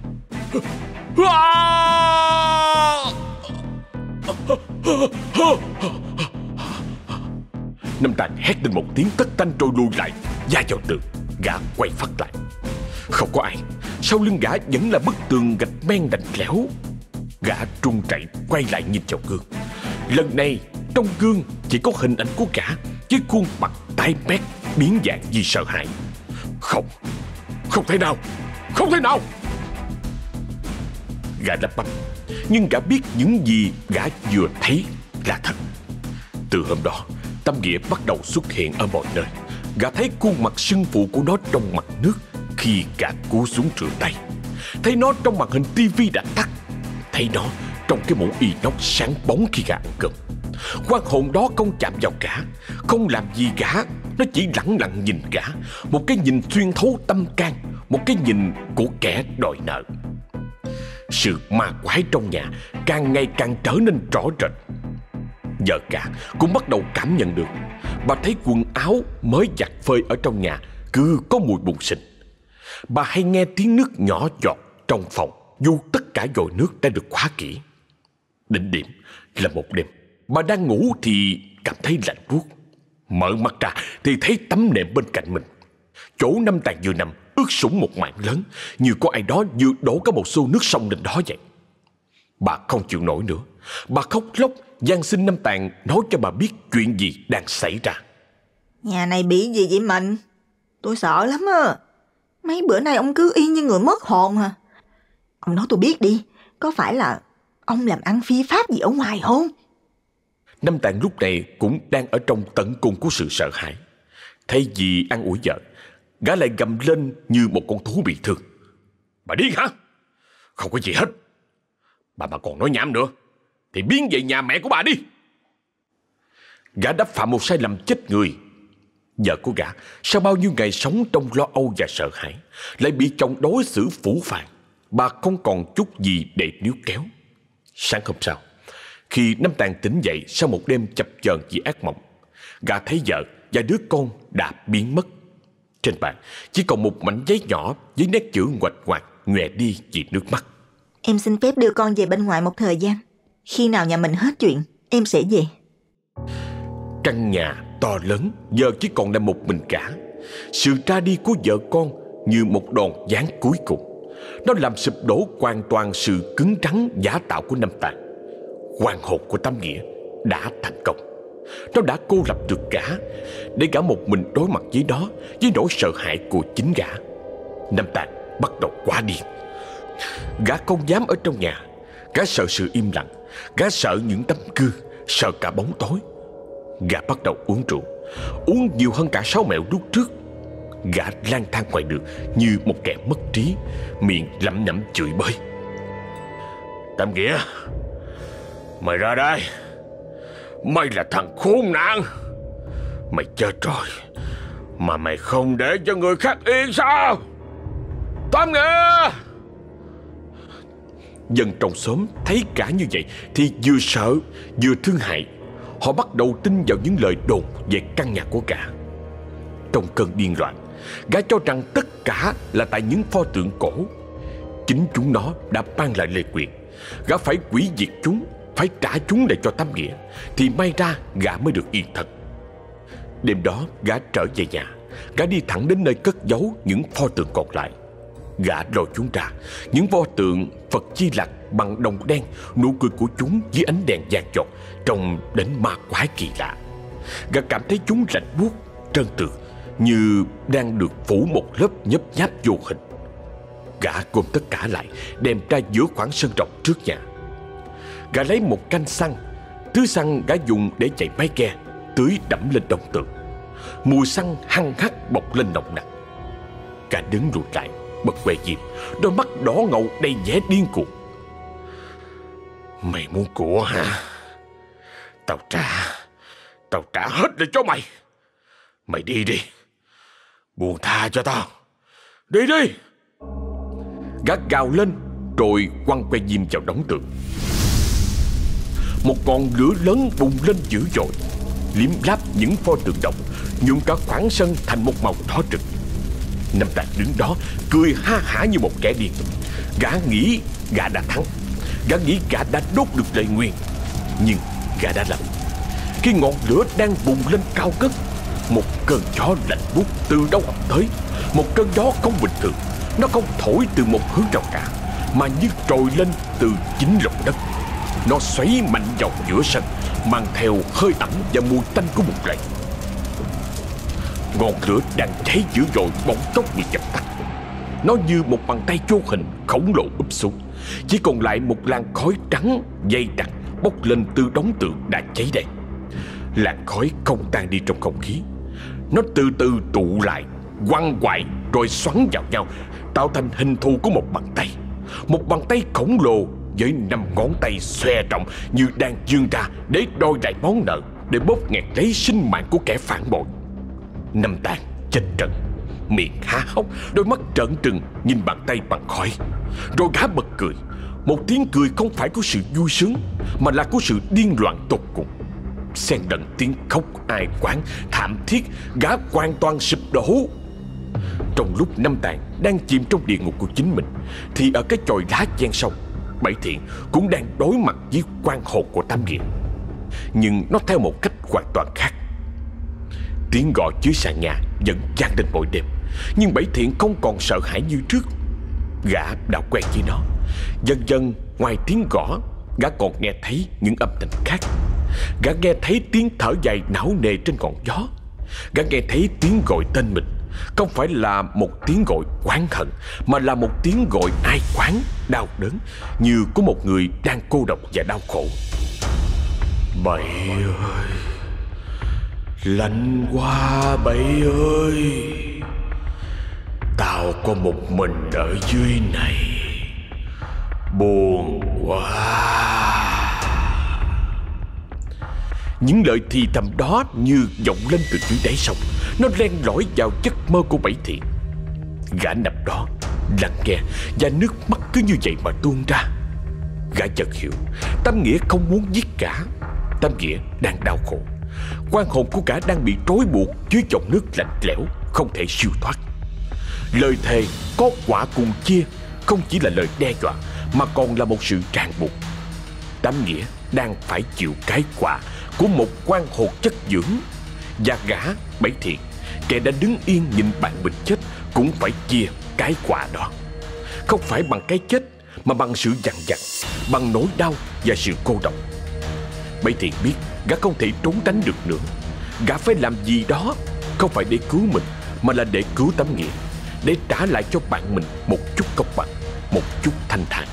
Năm Tàn hét lên một tiếng tất tanh rồi lùi lại, va vào tường. Gã quay phát lại, không có ai. Sau lưng gã vẫn là bức tường gạch men lạnh lẽo. Gã trung chạy quay lại nhìn vào gương. Lần này trong gương chỉ có hình ảnh của gã với khuôn mặt tái mét, biến dạng vì sợ hãi. Không thể nào. Gã lắp bắp, nhưng gã biết những gì gã vừa thấy là thật. Từ hôm đó, Tâm Nghĩa bắt đầu xuất hiện ở mọi nơi. Gã thấy khuôn mặt sưng phù của nó trong mặt nước khi gã cúi xuống rửa tay, thấy nó trong màn hình tivi đã tắt, thấy nó trong cái mũ inox sáng bóng khi gã ăn cơm. Quan hồn đó không chạm vào gã, không làm gì gã. Nó chỉ lẳng lặng nhìn gã, một cái nhìn xuyên thấu tâm can, một cái nhìn của kẻ đòi nợ. Sự ma quái trong nhà càng ngày càng trở nên rõ rệt. Vợ cả cũng bắt đầu cảm nhận được. Bà thấy quần áo mới giặt phơi ở trong nhà cứ có mùi bùn xịn. Bà hay nghe tiếng nước nhỏ giọt trong phòng, dù tất cả vòi nước đã được khóa kỹ. Đỉnh điểm là một đêm, bà đang ngủ thì cảm thấy lạnh buốt. Mở mắt ra thì thấy tấm nệm bên cạnh mình. Chỗ Năm Tàn vừa nằm ướt sũng một mảng lớn, như có ai đó vừa đổ cả một xô nước sông lên đó vậy. Bà không chịu nổi nữa. Bà khóc lóc van xin Năm Tàn nói cho bà biết chuyện gì đang xảy ra. Nhà này bị gì vậy mình? Tôi sợ lắm á. Mấy bữa nay ông cứ y như người mất hồn à. Ông nói tôi biết đi, có phải là ông làm ăn phi pháp gì ở ngoài không? Năm Tàn lúc này cũng đang ở trong tận cùng của sự sợ hãi. Thay vì an ủi vợ, gã lại gầm lên như một con thú bị thương. Bà điên hả? Không có gì hết. Bà mà còn nói nhảm nữa thì biến về nhà mẹ của bà đi. Gã đã phạm một sai lầm chết người. Vợ của gã sau bao nhiêu ngày sống trong lo âu và sợ hãi lại bị chồng đối xử phũ phàng. Bà không còn chút gì để níu kéo. Sáng hôm sau, khi Năm Tàn tỉnh dậy sau một đêm chập chờn vì ác mộng, gã thấy vợ và đứa con đã biến mất. Trên bàn chỉ còn một mảnh giấy nhỏ với nét chữ ngoạch ngoạc nhòe đi vì nước mắt. Em xin phép đưa con về bên ngoài một thời gian. Khi nào nhà mình hết chuyện, em sẽ về. Căn nhà to lớn giờ chỉ còn là một mình gã. Sự ra đi của vợ con như một đòn giáng cuối cùng. Nó làm sụp đổ hoàn toàn sự cứng rắn giả tạo của Năm Tàn. Hoàn hồn của Tám Nghĩa đã thành công. Nó đã cô lập được gã, để gã một mình đối mặt với đó, với nỗi sợ hãi của chính gã. Năm Tàn bắt đầu quá điên. Gã không dám ở trong nhà. Gã sợ sự im lặng. Gã sợ những tấm gương, sợ cả bóng tối. Gã bắt đầu uống rượu, uống nhiều hơn cả sáu mẹo lúc trước. Gã lang thang ngoài đường như một kẻ mất trí, miệng lẩm nhẩm chửi bới. Tám Nghĩa, mày ra đây. Mày là thằng khốn nạn. Mày chết rồi mà mày không để cho người khác yên sao? Tám Nghĩa! Dân trong xóm thấy cả như vậy thì vừa sợ vừa thương hại. Họ bắt đầu tin vào những lời đồn về căn nhà của gã. Trong cơn điên loạn, gã cho rằng tất cả là tại những pho tượng cổ. Chính chúng nó đã ban lại lời quyền. Gã phải hủy diệt chúng, phải trả chúng lại cho Tám Nghĩa, thì may ra gã mới được yên thân. Đêm đó gã trở về nhà. Gã đi thẳng đến nơi cất giấu những pho tượng còn lại. Gã lôi chúng ra. Những pho tượng Phật Di Lặc bằng đồng đen, nụ cười của chúng dưới ánh đèn vàng chót trông đến ma quái kỳ lạ. Gã cảm thấy chúng lạnh buốt, trơn trượt, như đang được phủ một lớp nhấp nháp vô hình. Gã gom tất cả lại, đem ra giữa khoảng sân rộng trước nhà. Gã lấy một canh xăng. Thứ xăng gã dùng để chạy máy ghe, tưới đẫm lên đồng tường. Mùi xăng hăng hắc bọc lên nồng nặc. Gã đứng lùi lại, bật quẹ diêm, đôi mắt đỏ ngầu đầy vẻ điên cuồng. Mày muốn của hả? Tao trả Tao trả hết lại cho mày. Mày đi đi, buông tha cho tao. Đi đi. Gã gào lên rồi quăng que diêm vào đống tường. Một ngọn lửa lớn bùng lên dữ dội, liếm láp những pho tường đồng, nhuộm cả khoảng sân thành một màu đỏ rực. Năm Tàn đứng đó cười ha hả như một kẻ điên. Gã nghĩ gã đã thắng, gã nghĩ gã đã đốt được lời nguyền. Nhưng gã đã lầm. Khi ngọn lửa đang bùng lên cao cất, một cơn gió lạnh buốt từ đâu ập tới. Một cơn gió không bình thường. Nó không thổi từ một hướng nào cả, mà như trồi lên từ chính lòng đất. Nó xoáy mạnh vào giữa sân, mang theo hơi ẩm và mùi tanh của một lầy. Ngọn lửa đang cháy dữ dội bỗng chốc bị dập tắt. Nó như một bàn tay vô hình khổng lồ úp xuống. Chỉ còn lại một làn khói trắng dày đặc bốc lên từ đống tường đã cháy đen. Làn khói không tan đi trong không khí. Nó từ từ tụ lại, quằn quại rồi xoắn vào nhau, tạo thành hình thù của một bàn tay. Một bàn tay khổng lồ với 5 ngón tay xòe rộng như đang vươn ra để đòi lại món nợ, để bóp nghẹt lấy sinh mạng của kẻ phản bội. Năm Tàn chết trận, miệng há hốc, đôi mắt trợn trừng nhìn bàn tay bằng khói. Rồi gã bật cười. Một tiếng cười không phải của sự vui sướng, mà là của sự điên loạn tột cùng. Xen lẫn tiếng khóc ai oán thảm thiết, gã hoàn toàn sụp đổ. Trong lúc Năm Tàn đang chìm trong địa ngục của chính mình, thì ở cái chòi đá ven sông, Bảy Thiện cũng đang đối mặt với oan hồn của Tam Nghĩa. Nhưng nó theo một cách hoàn toàn khác. Tiếng gọi dưới sàn nhà vẫn vang lên mỗi đêm, nhưng Bảy Thiện không còn sợ hãi như trước. Gã đã quen với nó. Dần dần, ngoài tiếng gõ, gã còn nghe thấy những âm thanh khác. Gã nghe thấy tiếng thở dài não nề trên ngọn gió. Gã nghe thấy tiếng gọi tên mình. Không phải là một tiếng gọi oán hận, mà là một tiếng gọi ai oán, đau đớn, như của một người đang cô độc và đau khổ. Bảy ơi, lạnh quá Bảy ơi, tao có một mình ở dưới này, buồn quá. Những lời thì thầm đó như vọng lên từ dưới đáy sông. Nó len lỏi vào giấc mơ của Bảy Thiện. Gã nằm đó lắng nghe, và nước mắt cứ như vậy mà tuôn ra. Gã chợt hiểu Tam Nghĩa không muốn giết gã. Tam Nghĩa đang đau khổ. Oan hồn của gã đang bị trói buộc dưới dòng nước lạnh lẽo, không thể siêu thoát. Lời thề có quả cùng chia không chỉ là lời đe dọa, mà còn là một sự ràng buộc. Tam Nghĩa đang phải chịu cái quả của một oan hồn chất dưỡng. Và gã Bảy Thiện, kẻ đã đứng yên nhìn bạn mình chết, cũng phải chia cái quả đó. Không phải bằng cái chết, mà bằng sự dằn vặt, bằng nỗi đau và sự cô độc. Bảy Thiện biết gã không thể trốn tránh được nữa. Gã phải làm gì đó, không phải để cứu mình, mà là để cứu Tam Nghĩa, để trả lại cho bạn mình một chút công bằng, một chút thanh thản.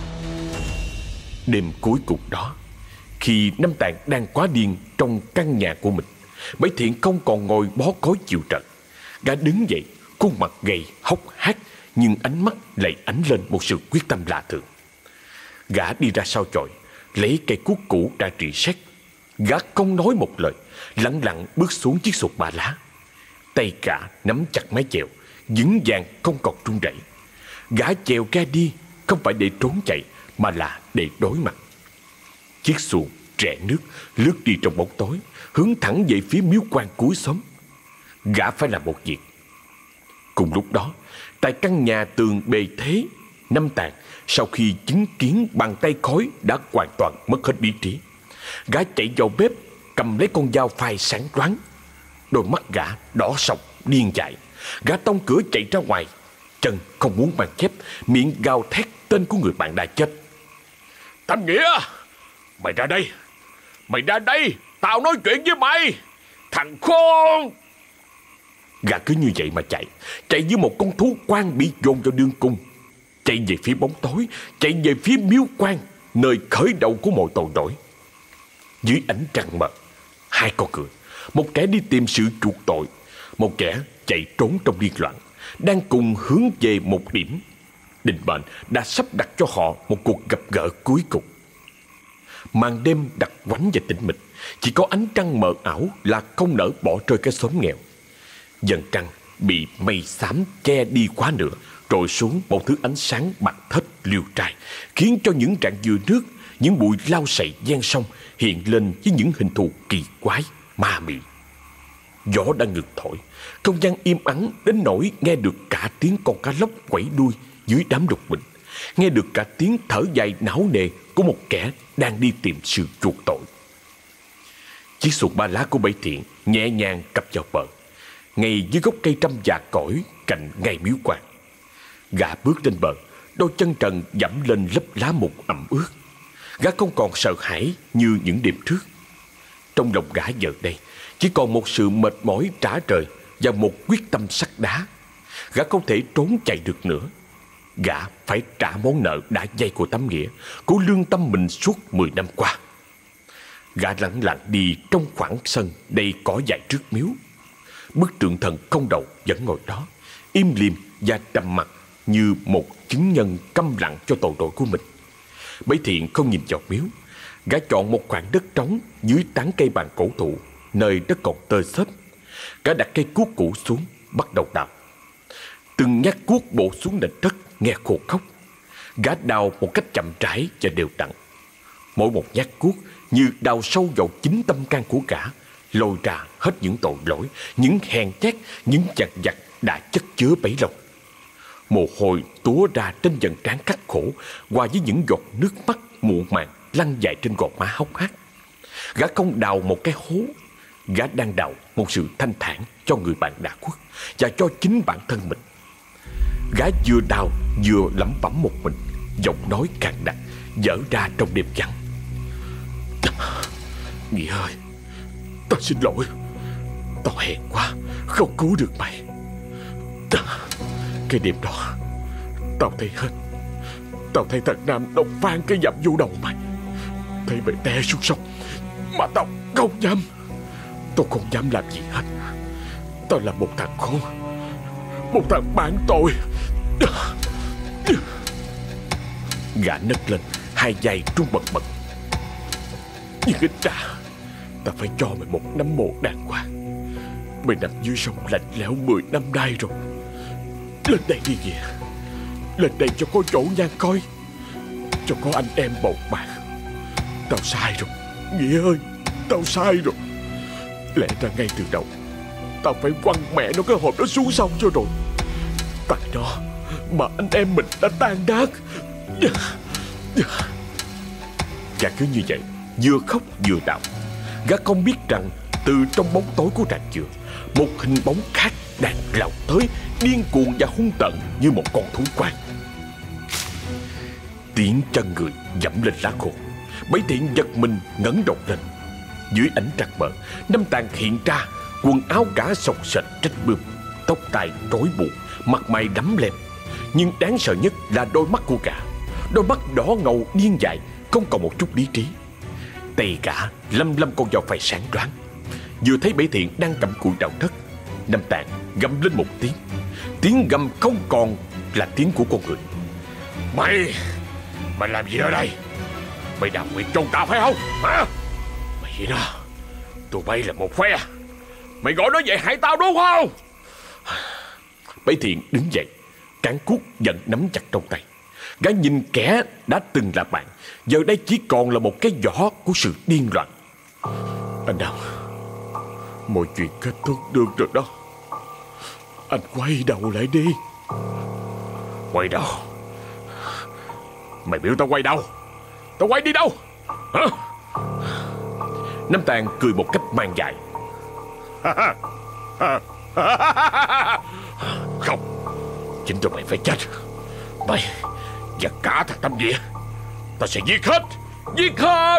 Đêm cuối cùng đó, khi Năm Tàn đang quá điên trong căn nhà của mình, Bảy Thiện không còn ngồi bó gối chịu trận. Gã đứng dậy, khuôn mặt gầy hốc hác, nhưng ánh mắt lại ánh lên một sự quyết tâm lạ thường. Gã đi ra sau chòi, lấy cây cuốc cũ đã rỉ sét. Gã không nói một lời, lặng lặng bước xuống chiếc xuồng ba lá. Tay gã nắm chặt mái chèo, vững vàng không còn run rẩy. Gã chèo ga đi không phải để trốn chạy, mà là để đối mặt. Chiếc xuồng rẽ nước, lướt đi trong bóng tối, hướng thẳng về phía miếu quan cuối xóm. Gã phải làm một việc. Cùng lúc đó, tại căn nhà tường bề thế, Năm Tàn sau khi chứng kiến bàn tay khói đã hoàn toàn mất hết lý trí. Gã chạy vào bếp, cầm lấy con dao phai sáng loáng. Đôi mắt gã đỏ sọc điên dại. Gã tông cửa chạy ra ngoài, chân không muốn mang chép, miệng gào thét tên của người bạn đã chết. Tam Nghĩa, mày ra đây, mày ra đây, tao nói chuyện với mày, thằng khốn. Gã cứ như vậy mà chạy như một con thú quan bị dồn vào đường cùng, chạy về phía bóng tối, chạy về phía miếu quan, nơi khởi đầu của mọi tội lỗi. Dưới ánh trăng mờ, hai con người, một kẻ đi tìm sự chuộc tội, một kẻ chạy trốn trong điên loạn, đang cùng hướng về một điểm. Định mệnh đã sắp đặt cho họ một cuộc gặp gỡ cuối cùng. Màn đêm đặc quánh và tĩnh mịch. chỉ có ánh trăng mờ ảo là không nỡ bỏ rơi cái xóm nghèo. Dần trăng bị mây xám che đi quá nửa, trội xuống một thứ ánh sáng bạc thết liêu trai, khiến cho những rạn dừa nước, những bụi lau sậy ven sông hiện lên với những hình thù kỳ quái, ma mị. Gió đang ngừng thổi, không gian im ắng đến nỗi nghe được cả tiếng con cá lóc quẩy đuôi dưới đám lục bình, nghe được cả tiếng thở dài não nề của một kẻ đang đi tìm sự chuộc tội. Chiếc xuồng ba lá của Bảy Thiện nhẹ nhàng cập vào bờ, ngay dưới gốc cây trăm già cỗi cạnh ngay miếu quan. Gã bước lên bờ, đôi chân trần dẫm lên lớp lá mục ẩm ướt. Gã không còn sợ hãi như những đêm trước. Trong lòng gã giờ đây chỉ còn một sự mệt mỏi trả trời và một quyết tâm sắt đá. Gã không thể trốn chạy được nữa. Gã phải trả món nợ đã vay của Tám Nghĩa, của lương tâm mình suốt 10 năm qua. Gã lẳng lặng đi trong khoảng sân đầy cỏ dại trước miếu. Bức tượng thần không đầu vẫn ngồi đó, im lìm và trầm mặc như một chứng nhân câm lặng cho tội lỗi của mình. Bảy Thiện không nhìn vào miếu. Gã chọn một khoảng đất trống dưới tán cây bàn cổ thụ, nơi đất còn tơi xốp. Gã đặt cây cuốc cũ xuống, bắt đầu đào. Từng nhát cuốc bổ xuống nền đất nghe khô khốc. Gã đào một cách chậm rãi và đều đặn. Mỗi một nhát cuốc như đào sâu vào chính tâm can của gã, lôi ra hết những tội lỗi, những hèn nhát, những vặt vặt đã chất chứa bấy lâu. Mồ hôi túa ra trên dần trán khắc khổ, hòa với những giọt nước mắt muộn màng lăn dài trên gò má hốc hác. Gã không đào một cái hố, gã đang đào một sự thanh thản cho người bạn đã khuất và cho chính bản thân mình. Gã vừa đào vừa lẩm bẩm một mình, giọng nói càng đặc dở ra trong đêm vắng. Nghĩa ơi, tao xin lỗi. Tao hèn quá, không cứu được mày. Cái đêm đó tao thấy hết. Tao thấy thằng Nam độc vang cái dặm vô đầu mày. Thấy mày té xuống sông mà tao không dám. Tao không dám làm gì hết. Tao là một thằng khốn, một thằng bán tội. Gã nấc lên, hai vai run bần bật. Nhưng ít ra tao phải cho mày một nắm mồ đàng hoàng. Mày nằm dưới sông lạnh lẽo 10 năm nay rồi. Lên đây đi Nghĩa. Lên đây cho có chỗ nhan coi, cho có anh em bầu bạn. Tao sai rồi Nghĩa ơi, tao sai rồi. Lẽ ra ngay từ đầu tao phải quăng mẹ nó cái hộp đó xuống sông cho rồi. Tại đó mà anh em mình đã tan nát. Gã cứ như vậy, vừa khóc vừa đau. Gã không biết rằng từ trong bóng tối của rạn dừa, một hình bóng khác đang lao tới, điên cuồng và hung tợn như một con thú quái. Tiếng chân người dẫm lên lá khô. Bảy Thiện giật mình ngẩng đầu lên. Dưới ánh trăng mờ, Năm Tàn hiện ra, quần áo gã xộc xệch rách bươm, tóc tai rối bù, mặt mày đắm lem. Nhưng đáng sợ nhất là đôi mắt của gã. Đôi mắt đỏ ngầu điên dại, không còn một chút lý trí. Tay gã lăm lăm con dao phay sáng loáng. Vừa thấy Bảy Thiện đang cầm cùi đào đất, Năm Tàn gầm lên một tiếng. Tiếng gầm không còn là tiếng của con người. Mày làm gì ở đây? Mày đào nguyện trong tao phải không? Hả? Mày gì đó? Tụi bay là một phe. Mày gọi nó vậy hại tao đúng không? Bảy Thiện đứng dậy, cán cuốc vẫn nắm chặt trong tay. Gã nhìn kẻ đã từng là bạn, giờ đây chỉ còn là một cái vỏ của sự điên loạn. Anh Năm, mọi chuyện kết thúc được rồi đó. Anh quay đầu lại đi. Quay đầu? Mày biểu tao quay đâu? Tao quay đi đâu? Hả? Năm Tàn cười một cách mang dại. Không, chính tụi mày phải chết. Mày và cả thằng Tâm Nghĩa. Tao sẽ giết hết. Giết hết.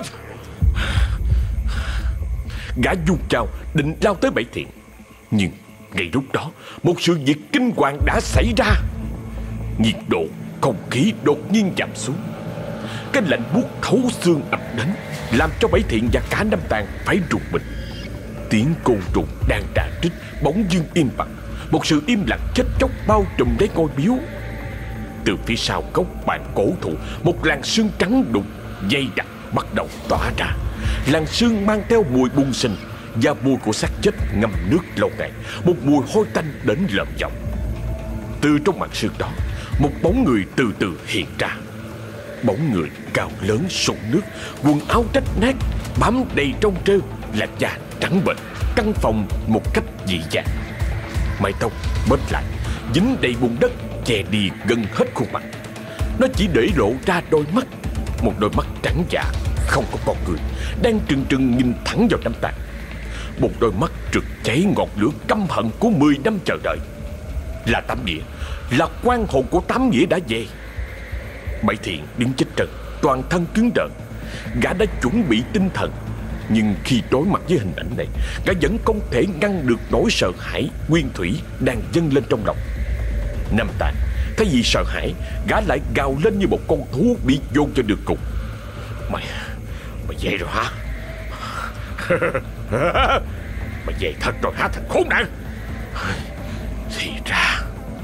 Gã dung dao định lao tới Bảy Thiện. Nhưng ngay lúc đó, một sự việc kinh hoàng đã xảy ra. Nhiệt độ không khí đột nhiên giảm xuống. Cái lạnh buốt thấu xương ập đến, làm cho Bảy Thiện và cả Năm Tàn phải rùng mình. Tiếng côn trùng đang rạ rít bỗng dưng im bặt. Một sự im lặng chết chóc bao trùm lấy ngôi miếu. Từ phía sau gốc bàn cổ thụ, một làn sương trắng đục dày đặc bắt đầu tỏa ra. Làn sương mang theo mùi bung sinh và mùi của xác chết ngâm nước lâu ngày, một mùi hôi tanh đến lợm giọng. Từ trong màn sương đó, một bóng người từ từ hiện ra. Bóng người cao lớn sụn nước, quần áo rách nát, bám đầy trong trơ, làn da trắng bệch, căn phòng một cách dị dạng. Mái tóc bết lại, dính đầy bùn đất, che đi gần hết khuôn mặt. Nó chỉ để lộ ra đôi mắt, một đôi mắt trắng dạ, không có con người, đang trừng trừng nhìn thẳng vào Năm Tàn. Một đôi mắt rực cháy ngọn lửa căm hận của 10 năm chờ đợi. Là Tám Nghĩa, là quan hồn của Tám Nghĩa đã về. Bảy Thiện đứng chết trần, toàn thân cứng đờ. Gã đã chuẩn bị tinh thần, nhưng khi đối mặt với hình ảnh này, gã vẫn không thể ngăn được nỗi sợ hãi nguyên thủy đang dâng lên trong lòng. Năm Tàn thay vì sợ hãi, gã lại gào lên như một con thú bị dồn cho đường cùng. Mày về rồi hả? Mày về thật rồi hả, thằng khốn nạn? Thì ra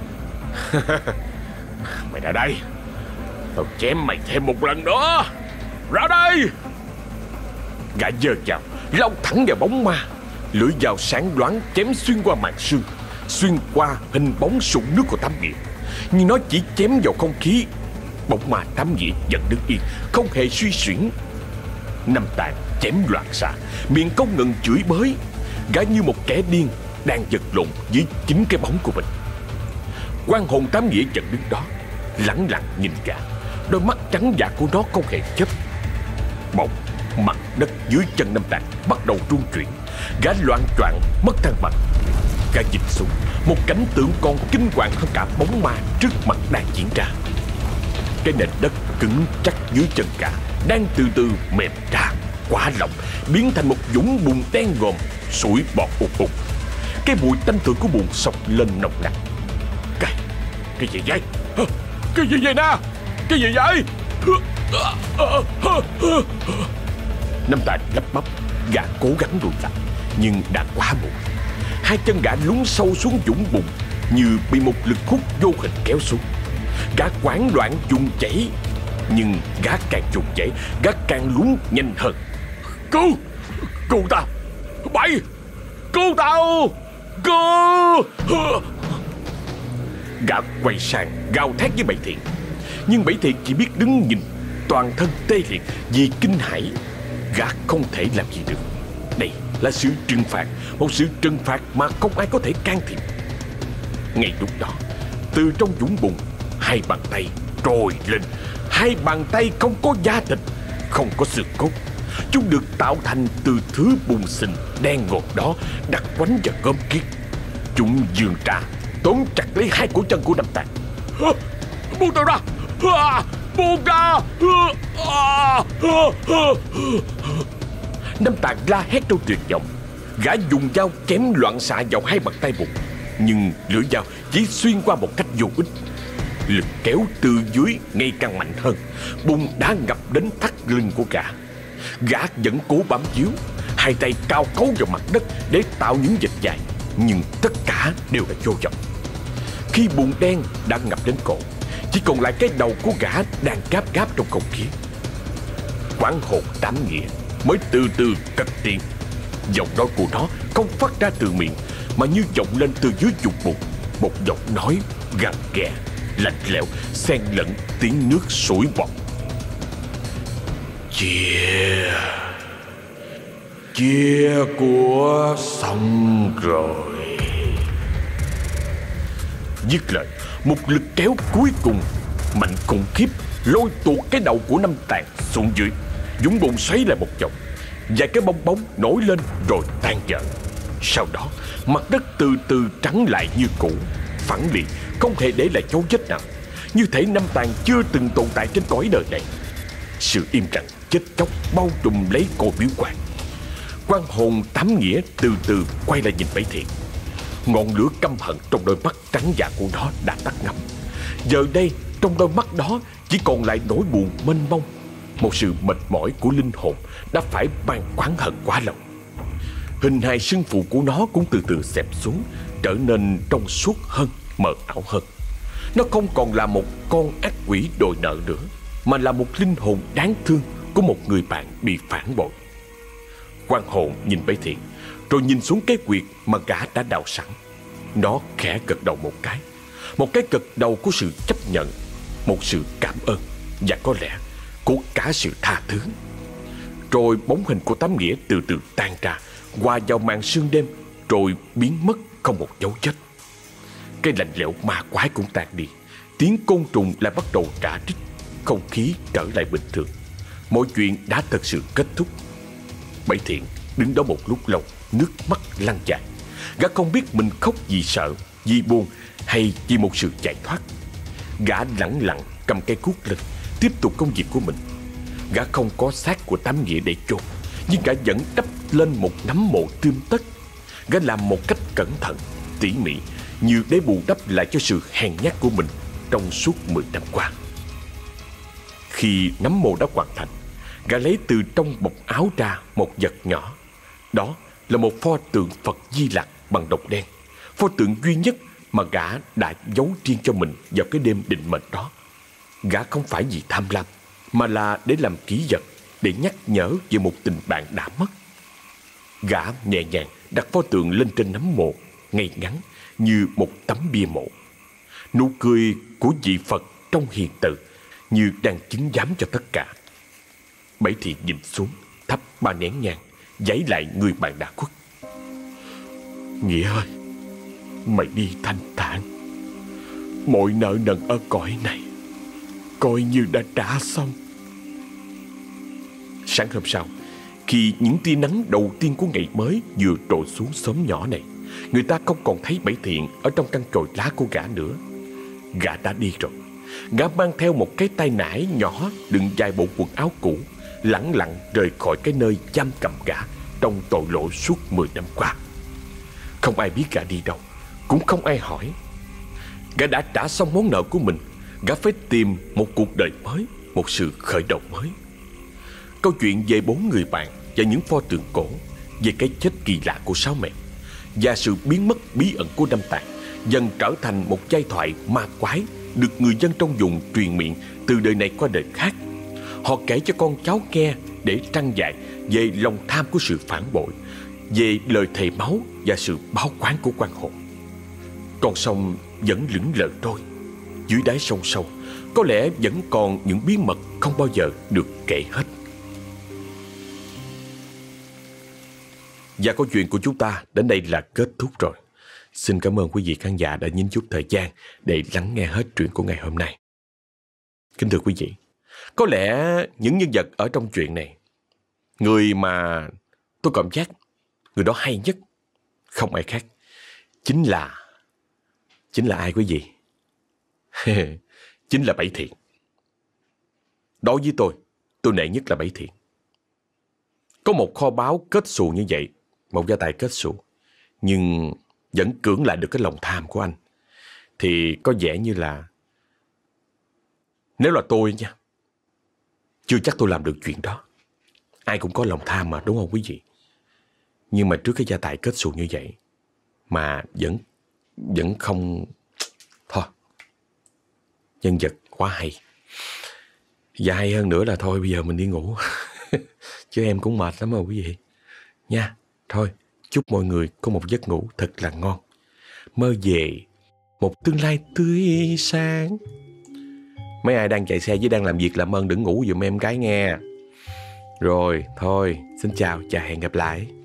mày ra đây, tao chém mày thêm một lần nữa. Ra đây! Gã giơ dao lao thẳng vào bóng ma. Lưỡi dao sáng loáng chém xuyên qua màn sương, xuyên qua hình bóng sụn nước của Tám Nghĩa. Nhưng nó chỉ chém vào không khí. Bóng ma Tám Nghĩa vẫn đứng yên, không hề suy xuyển. Năm Tàn chém loạn xạ, miệng không ngừng chửi bới. Gã như một kẻ điên đang vật lộn với chính cái bóng của mình. Quan hồn Tám Nghĩa vẫn đứng đó, lẳng lặng nhìn gã. Đôi mắt trắng dạ của nó không hề chớp. Bỗng mặt đất dưới chân Năm Tàn bắt đầu rung chuyển. Gã loạng choạng mất thăng bằng. Gã nhìn xuống, một cảnh tượng còn kinh hoàng hơn cả bóng ma trước mặt đang diễn ra. Cái nền đất cứng chắc dưới chân gã đang từ từ mềm ra, quá lỏng, biến thành một vũng bùn đen ngòm, sủi bọt ùn ùn. Cái mùi tanh tưởi của bùn sộc lên nồng nặc. Cái gì vậy? Cái gì vậy nè? Cái gì vậy? Năm Tàn lắp bắp, gã cố gắng lùi lại, nhưng đã quá muộn. Hai chân gã lún sâu xuống vũng bùn như bị một lực hút vô hình kéo xuống. Gã hoảng loạn vùng chảy, nhưng gã càng vùng chảy, gã càng lún nhanh hơn. Cứu tao! Mày! Cứu tao! Cứu! Gã quay sang gào thét với Bảy Thiện, nhưng Bảy Thiện chỉ biết đứng nhìn, toàn thân tê liệt vì kinh hãi. Gã không thể làm gì được. Đây là sự trừng phạt, một sự trừng phạt mà không ai có thể can thiệp. Ngay lúc đó, từ trong vũng bùn, hai bàn tay trồi lên. Hai bàn tay không có da thịt, không có xương cốt. Chúng được tạo thành từ thứ bùn xình đen ngòm đó, đặc quánh và gớm ghiếc. Chúng vươn ra, tóm chặt lấy hai cổ chân của Năm Tàn. Buông tao ra! Buông ra! Năm Tàn la hét trong tuyệt vọng. Gã dùng dao chém loạn xạ vào hai bàn tay bùn, nhưng lưỡi dao chỉ xuyên qua một cách vô ích. Lực kéo từ dưới ngày càng mạnh hơn. Bùn đã ngập đến thắt lưng của gã. Gã vẫn cố bám víu, hai tay cao cấu vào mặt đất để tạo những vệt dài, nhưng tất cả đều là vô vọng. Khi bùn đen đã ngập đến cổ, chỉ còn lại cái đầu của gã đang gáp gáp trong không khí. Quán hồn Tám Nghĩa mới từ từ cất tiếng. Giọng nói của nó không phát ra từ miệng, mà như vọng lên từ dưới vùng bùn. Một giọng nói gằn ghè, lạnh lẽo, xen lẫn tiếng nước sủi bọt. Chia của xong rồi. Dứt lời, một lực kéo cuối cùng mạnh khủng khiếp lôi tuột cái đầu của Năm Tàn xuống dưới. Vũng bùn xoáy lại một vòng, vài cái bong bóng nổi lên rồi tan dở. Sau đó, mặt đất từ từ trắng lại như cũ, phẳng lì, không hề để lại dấu vết nào, như thể Năm Tàn chưa từng tồn tại trên cõi đời này. Sự im lặng chết chóc bao trùm lấy cội miếu quan. Quan hồn Tám Nghĩa từ từ quay lại nhìn Bảy Thiện. Ngọn lửa căm hận trong đôi mắt trắng dạ của nó đã tắt ngấm. Giờ đây, trong đôi mắt đó chỉ còn lại nỗi buồn mênh mông, một sự mệt mỏi của linh hồn đã phải mang oán hận quá lâu. Hình hài sưng phù của nó cũng từ từ xẹp xuống, trở nên trong suốt hơn, mờ ảo hơn. Nó không còn là một con ác quỷ đòi nợ nữa, mà là một linh hồn đáng thương của một người bạn bị phản bội. Quan hồn nhìn Bảy Thiện, rồi nhìn xuống cái quyệt mà gã đã đào sẵn. Nó khẽ gật đầu một cái, một cái gật đầu của sự chấp nhận, một sự cảm ơn, và có lẽ của cả sự tha thứ. Rồi bóng hình của Tám Nghĩa từ từ tan ra, hòa vào màn sương đêm, rồi biến mất không một dấu vết. Cái lạnh lẽo ma quái cũng tan đi, tiếng côn trùng lại bắt đầu rã rít, không khí trở lại bình thường. Mọi chuyện đã thật sự kết thúc. Bảy Thiện đứng đó một lúc lâu, nước mắt lăn dài. Gã không biết mình khóc vì sợ, vì buồn hay vì một sự giải thoát. Gã lẳng lặng cầm cây cuốc lên, tiếp tục công việc của mình. Gã không có xác của Tám Nghĩa để chôn, nhưng gã vẫn đắp lên một nắm mộ tươm tất. Gã làm một cách cẩn thận, tỉ mỉ, như để bù đắp lại cho sự hèn nhát của mình trong suốt 10 năm qua. Khi nắm mộ đã hoàn thành, gã lấy từ trong bọc áo ra một vật nhỏ. Đó là một pho tượng Phật Di Lặc bằng đồng đen, pho tượng duy nhất mà gã đã giấu riêng cho mình vào cái đêm định mệnh đó. Gã không phải vì tham lam, mà là để làm kỷ vật, để nhắc nhở về một tình bạn đã mất. Gã nhẹ nhàng đặt pho tượng lên trên nấm mộ, ngay ngắn như một tấm bia mộ. Nụ cười của vị Phật trong hiền từ, như đang chứng giám cho tất cả. Bảy Thiện nhìn xuống, thắp 3 nén nhang, vẫy lại người bạn đã khuất. Nghĩa ơi, mày đi thanh thản. Mọi nợ nần ở cõi này coi như đã trả xong. Sáng hôm sau, khi những tia nắng đầu tiên của ngày mới vừa trội xuống xóm nhỏ này, người ta không còn thấy Bảy Thiện ở trong căn chòi lá của gã nữa. Gã đã đi rồi. Gã mang theo một cái tay nải nhỏ đựng vài bộ quần áo cũ, lẳng lặng rời khỏi cái nơi giam cầm gã trong tội lỗi suốt 10 năm qua. Không ai biết gã đi đâu, cũng không ai hỏi. Gã đã trả xong món nợ của mình. Gã phải tìm một cuộc đời mới, một sự khởi đầu mới. Câu chuyện về 4 người bạn và những pho tượng cổ, về cái chết kỳ lạ của Sáu Mẹ và sự biến mất bí ẩn của Năm Tạng dần trở thành một giai thoại ma quái được người dân trong vùng truyền miệng từ đời này qua đời khác. Họ kể cho con cháu nghe để trăn dạy về lòng tham của sự phản bội, về lời thề máu và sự báo quán của quan hồn. Con sông vẫn lững lờ trôi. Dưới đáy sông sâu có lẽ vẫn còn những bí mật không bao giờ được kể hết. Và câu chuyện của chúng ta đến đây là kết thúc rồi. Xin cảm ơn quý vị khán giả đã nhín chút thời gian để lắng nghe hết chuyện của ngày hôm nay. Kính thưa quý vị, có lẽ những nhân vật ở trong chuyện này, người mà tôi cảm giác người đó hay nhất, không ai khác, chính là ai quý vị? Chính là Bảy Thiện. Đối với tôi nể nhất là Bảy Thiện. Có một kho báu kết xù như vậy, một gia tài kết xù, nhưng vẫn cưỡng lại được cái lòng tham của anh, thì có vẻ như là nếu là tôi nha, chưa chắc tôi làm được chuyện đó. Ai cũng có lòng tham mà, đúng không quý vị? Nhưng mà trước cái gia tài kết xù như vậy mà vẫn không. Thôi, nhân vật quá hay. Và hay hơn nữa là thôi bây giờ mình đi ngủ. Chứ em cũng mệt lắm rồi quý vị nha. Thôi, chúc mọi người có một giấc ngủ thật là ngon, mơ về một tương lai tươi sáng. Mấy ai đang chạy xe với đang làm việc làm ơn đừng ngủ giùm em gái nghe. Rồi, thôi, xin chào và hẹn gặp lại.